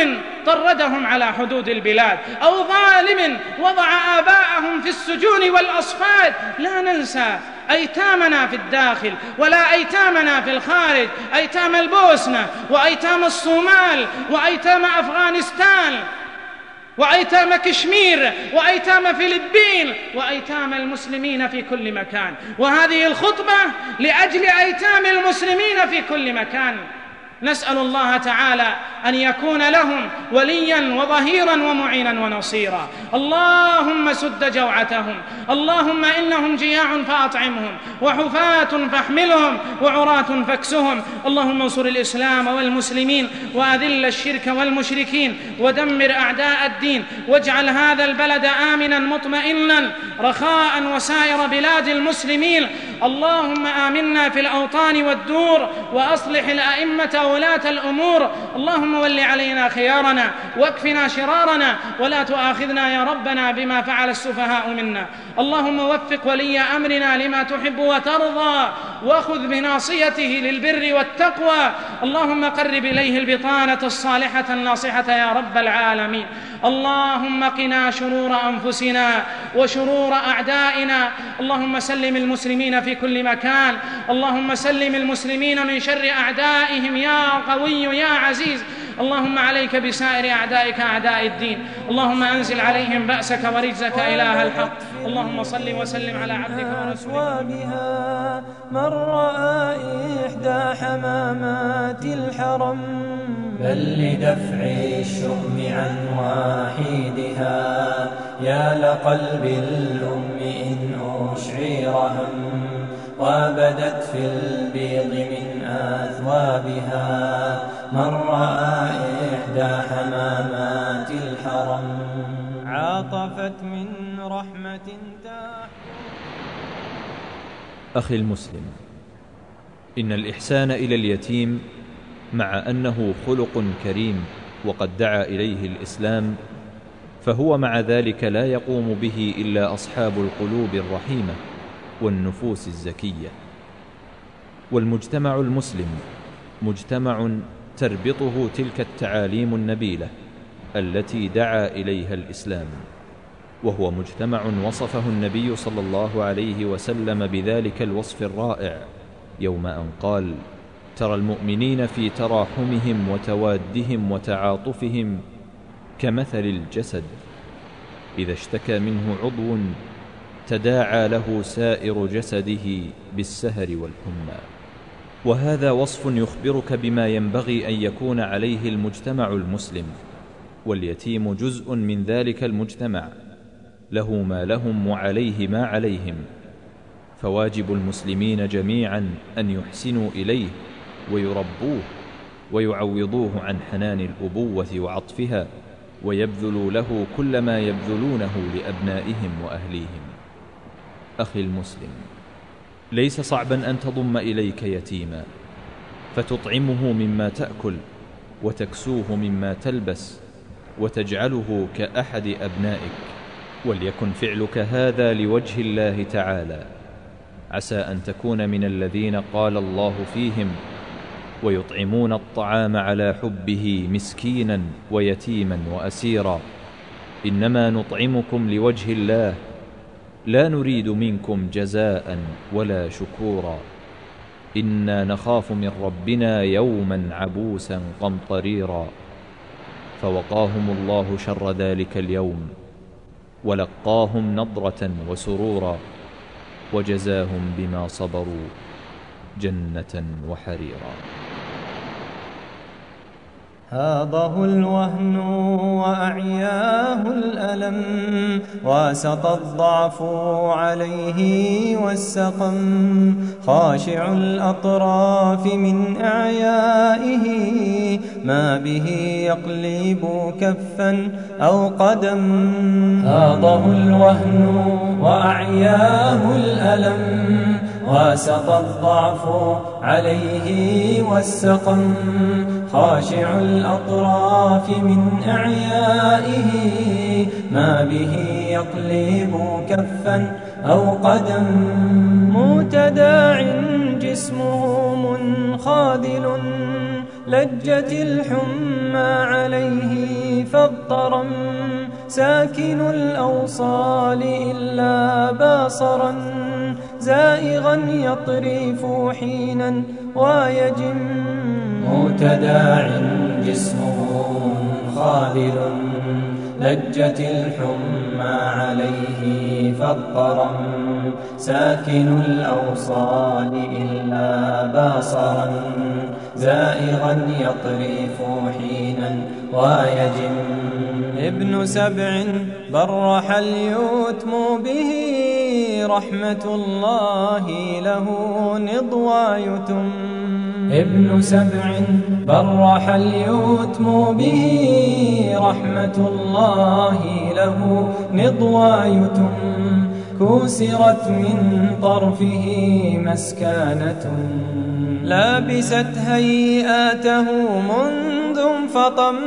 S3: طردهم على حدود البلاد، أو ظالم وضع آباءهم في السجون والأصفاد. لا ننسى أيتامنا في الداخل ولا أيتامنا في الخارج، أيتام البوسنة وأيتام الصومال وأيتام أفغانستان وأيتام كشمير وأيتام فلبين وأيتام المسلمين في كل مكان. وهذه الخطبة لأجل أيتام المسلمين في كل مكان. نسأل الله تعالى أن يكون لهم وليا وظهيرا ومعينا ونصيرا. اللهم سد جوعتهم، اللهم إنهم جياع فأطعمهم، وحفاة فاحملهم، وعراة فاكسهم. اللهم انصر الإسلام والمسلمين، وأذل الشرك والمشركين، ودمر أعداء الدين، واجعل هذا البلد آمنا مطمئنا رخاء وسائر بلاد المسلمين. اللهم آمنا في الأوطان والدور، وأصلح الأئمة وولاة الأمور. اللهم ول علينا خيارنا واكفنا شرارنا، ولا تؤاخذنا يا ربنا بما فعل السفهاء منا. اللهم وفق ولي أمرنا لما تحب وترضى، وخذ بناصيته للبر والتقوى. اللهم قرب إليه البطانة الصالحة الناصحة يا رب العالمين. اللهم قنا شرور أنفسنا وشرور أعدائنا. اللهم سلم المسلمين في كل مكان. اللهم سلم المسلمين من شر أعدائهم يا قوي يا عزيز. اللهم عليك بسائر أعدائك أعداء الدين. اللهم أنزل عليهم بأسك ورجزك إله الحق. اللهم صل وسلم على عبدك ورسولك.
S6: من رأى إحدى حمامات الحرم، بل لدفع الشؤم عن واحدها، يا لقلب الأم إن أشعر هم، وبدت في البيض من أثوابها. من رأى إحدى حمامات الحرم، عاطفت من رحمة تحت.
S2: أخي المسلم، إن الإحسان إلى اليتيم مع أنه خلق كريم وقد دعا إليه الإسلام، فهو مع ذلك لا يقوم به إلا أصحاب القلوب الرحيمة والنفوس الزكية. والمجتمع المسلم مجتمع تربطه تلك التعاليم النبيلة التي دعا إليها الإسلام، وهو مجتمع وصفه النبي صلى الله عليه وسلم بذلك الوصف الرائع يوم أن قال: ترى المؤمنين في تراحمهم وتوادهم وتعاطفهم كمثل الجسد إذا اشتكى منه عضو تداعى له سائر جسده بالسهر والحمى. وهذا وصف يخبرك بما ينبغي أن يكون عليه المجتمع المسلم، واليتيم جزء من ذلك المجتمع، له ما لهم وعليه ما عليهم. فواجب المسلمين جميعا أن يحسنوا إليه ويربوه ويعوضوه عن حنان الأبوة وعطفها، ويبذلوا له كل ما يبذلونه لأبنائهم وأهليهم. أخي المسلم، ليس صعبا أن تضم إليك يتيما فتطعمه مما تأكل وتكسوه مما تلبس وتجعله كأحد أبنائك، وليكن فعلك هذا لوجه الله تعالى، عسى أن تكون من الذين قال الله فيهم: ويطعمون الطعام على حبه مسكينا ويتيما وأسيرا، إنما نطعمكم لوجه الله لا نريد منكم جزاء ولا شكورا، إنا نخاف من ربنا يوما عبوسا قمطريرا. فوقاهم الله شر ذلك اليوم، ولقاهم نضرة وسرورا، وجزاهم بما صبروا جنة وحريرا.
S6: هاضه الوهن وأعياه الألم، وسط الضعف عليه والسقم، خاشع الأطراف من أعيائه، ما به يقلب كفا أو قدم. هاضه الوهن وأعياه الألم، وسط الضعف عليه والسقم، خاشع الأطراف من أعيائه، ما به يقلب كفا أو قدم. متداع جسمه منخاذل، لجت الحمى عليه فاضطرم ساكن الأوصال إلا باصرا زائغا يطرف حينا ويجم متداع جسمه خاذل لجت الحمى عليه فاضطرم ساكن الأوصال إلا باصرا زائغا يطرف حينا ويجم ابن سبع برح اليتم به رحمة الله له نضوى يتم ابن سبع برح اليتم به رحمة الله له نضوى يتم كسرت من طرفه مسكانة لابست هيئاته منذ انفطم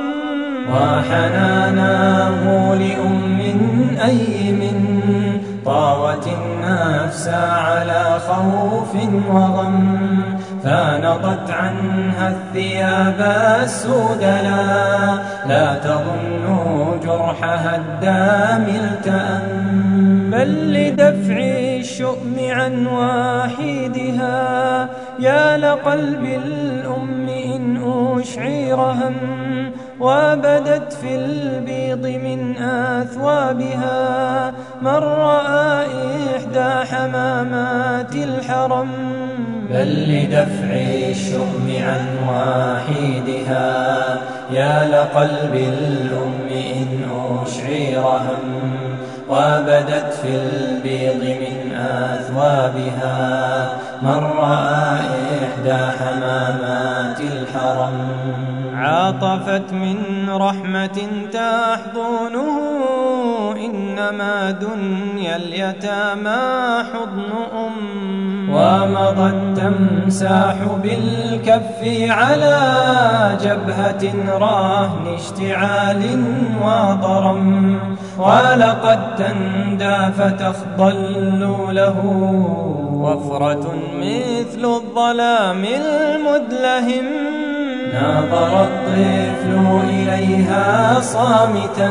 S6: وحناناه لأم أيم طاوت النفس على خوف وغم فنضت عنها الثياب السودلا لا تظن جرحها الدام التأم بل لدفع الشؤم عن واحدها يا لقلب الأم إن أشعر هم وبدت في البيض من آثوابها من رأى إحدى حمامات الحرم بل لدفع الشؤم عن واحدها يا لقلب الأم إن أشعر هم وبدت في البيض من آثوابها من رأى إحدى حمامات الحرم عاطفت من رحمة تحضنه إنما دنيا اليتامى حضن أم ومضت تمساح بالكف على جبهة رهن اشتعال وضرم ولقد تندى فتخضل له وفرة مثل الظلام المدلهم نظر الطفل إليها صامتا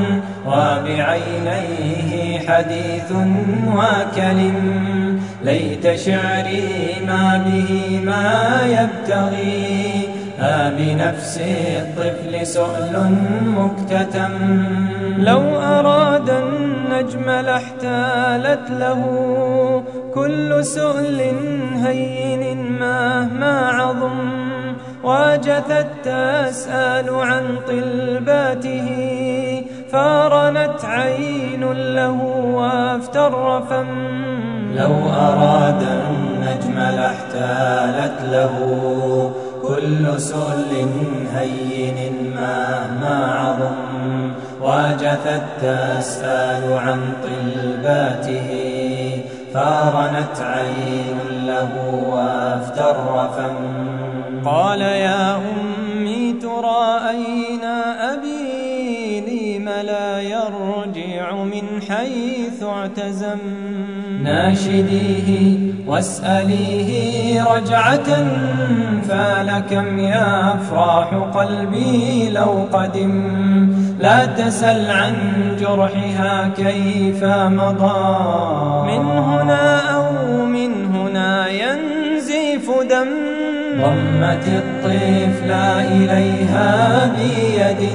S6: وبعينيه حديث وكلم ليت شعري ما به ما يبتغي بنفس الطفل سؤل مكتتم لو أراد النجم لاحتالت له كل سؤل هين مهما عظم وجثت تسأل عن طلباته فارنت عين له وافتر فم لو أراد النجم لاحتالت له كل سؤل هين مهما عظم وجثت تسأل عن طلباته فارنت عين له وافتر فم قال يا أمي ترى أين أبي لم لا يرجع من حيث اعتزم ناشديه واسأليه رجعة فلكم يفرح قلبي لو قدم لا تسل عن جرحها كيف مضى من هنا أو من هنا ينزف دم ضمت الطفل إليها بيد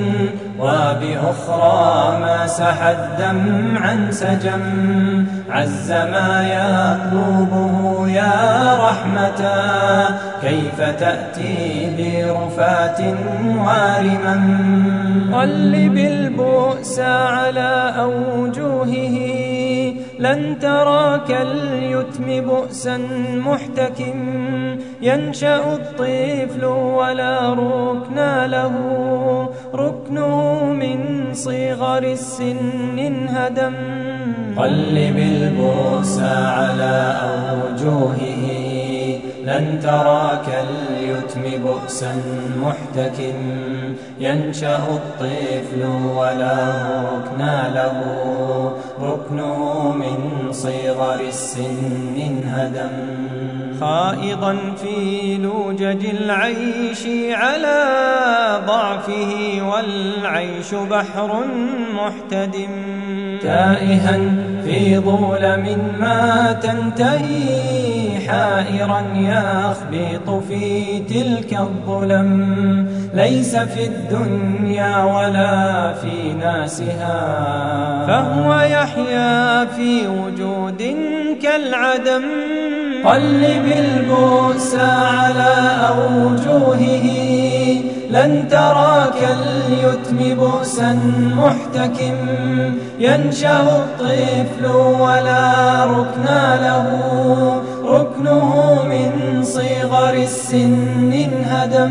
S6: وبأخرى مسح الدم عن سجم عز ما يطلبه يا رحمة كيف تأتي برفات وارما قلب البؤس على أوجهه لن ترى كاليتم بؤسا محتكم ينشأ الطفل ولا ركن له ركنه من صغر السن انهدم قلب البؤس على أوجهه لن ترى كاليتم بؤسا محتكم ينشأ الطفل ولا ركن له ركنه من صغر السن انهدم خائضا في لوجج العيش على ضعفه والعيش بحر محتدم تائها في ظلم ما تنتهي حائرا يخبط في تلك الظلم ليس في الدنيا ولا في ناسها فهو يحيا في وجود كالعدم قلب البؤس على أوجهه لن ترى كاليتم بؤسا محتكم ينشأ الطفل ولا ركن له ركنه من صغر السن انهدم.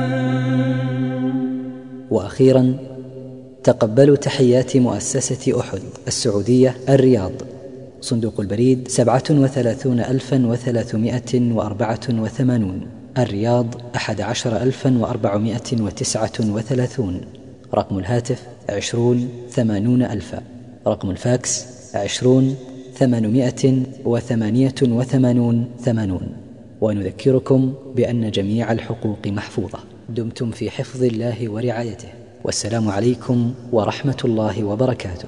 S1: وأخيرا تقبلوا تحيات مؤسسة أحد السعودية الرياض، صندوق البريد سبعة وثلاثون ألفا وثلاثمائة وأربعة وثمانون، الرياض أحد عشر ألفا وأربعمائة وتسعة وثلاثون، رقم الهاتف عشرون ثمانون ألفا، رقم الفاكس عشرون ثمانمائة وثمانية وثمانون ثمانون. ونذكركم بأن جميع الحقوق محفوظة. دمتم في حفظ الله ورعايته، والسلام عليكم ورحمة الله وبركاته.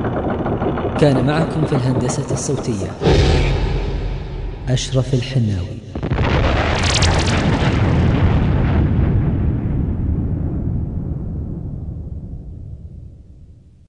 S1: كان معكم في الهندسة الصوتية أشرف الحناوي.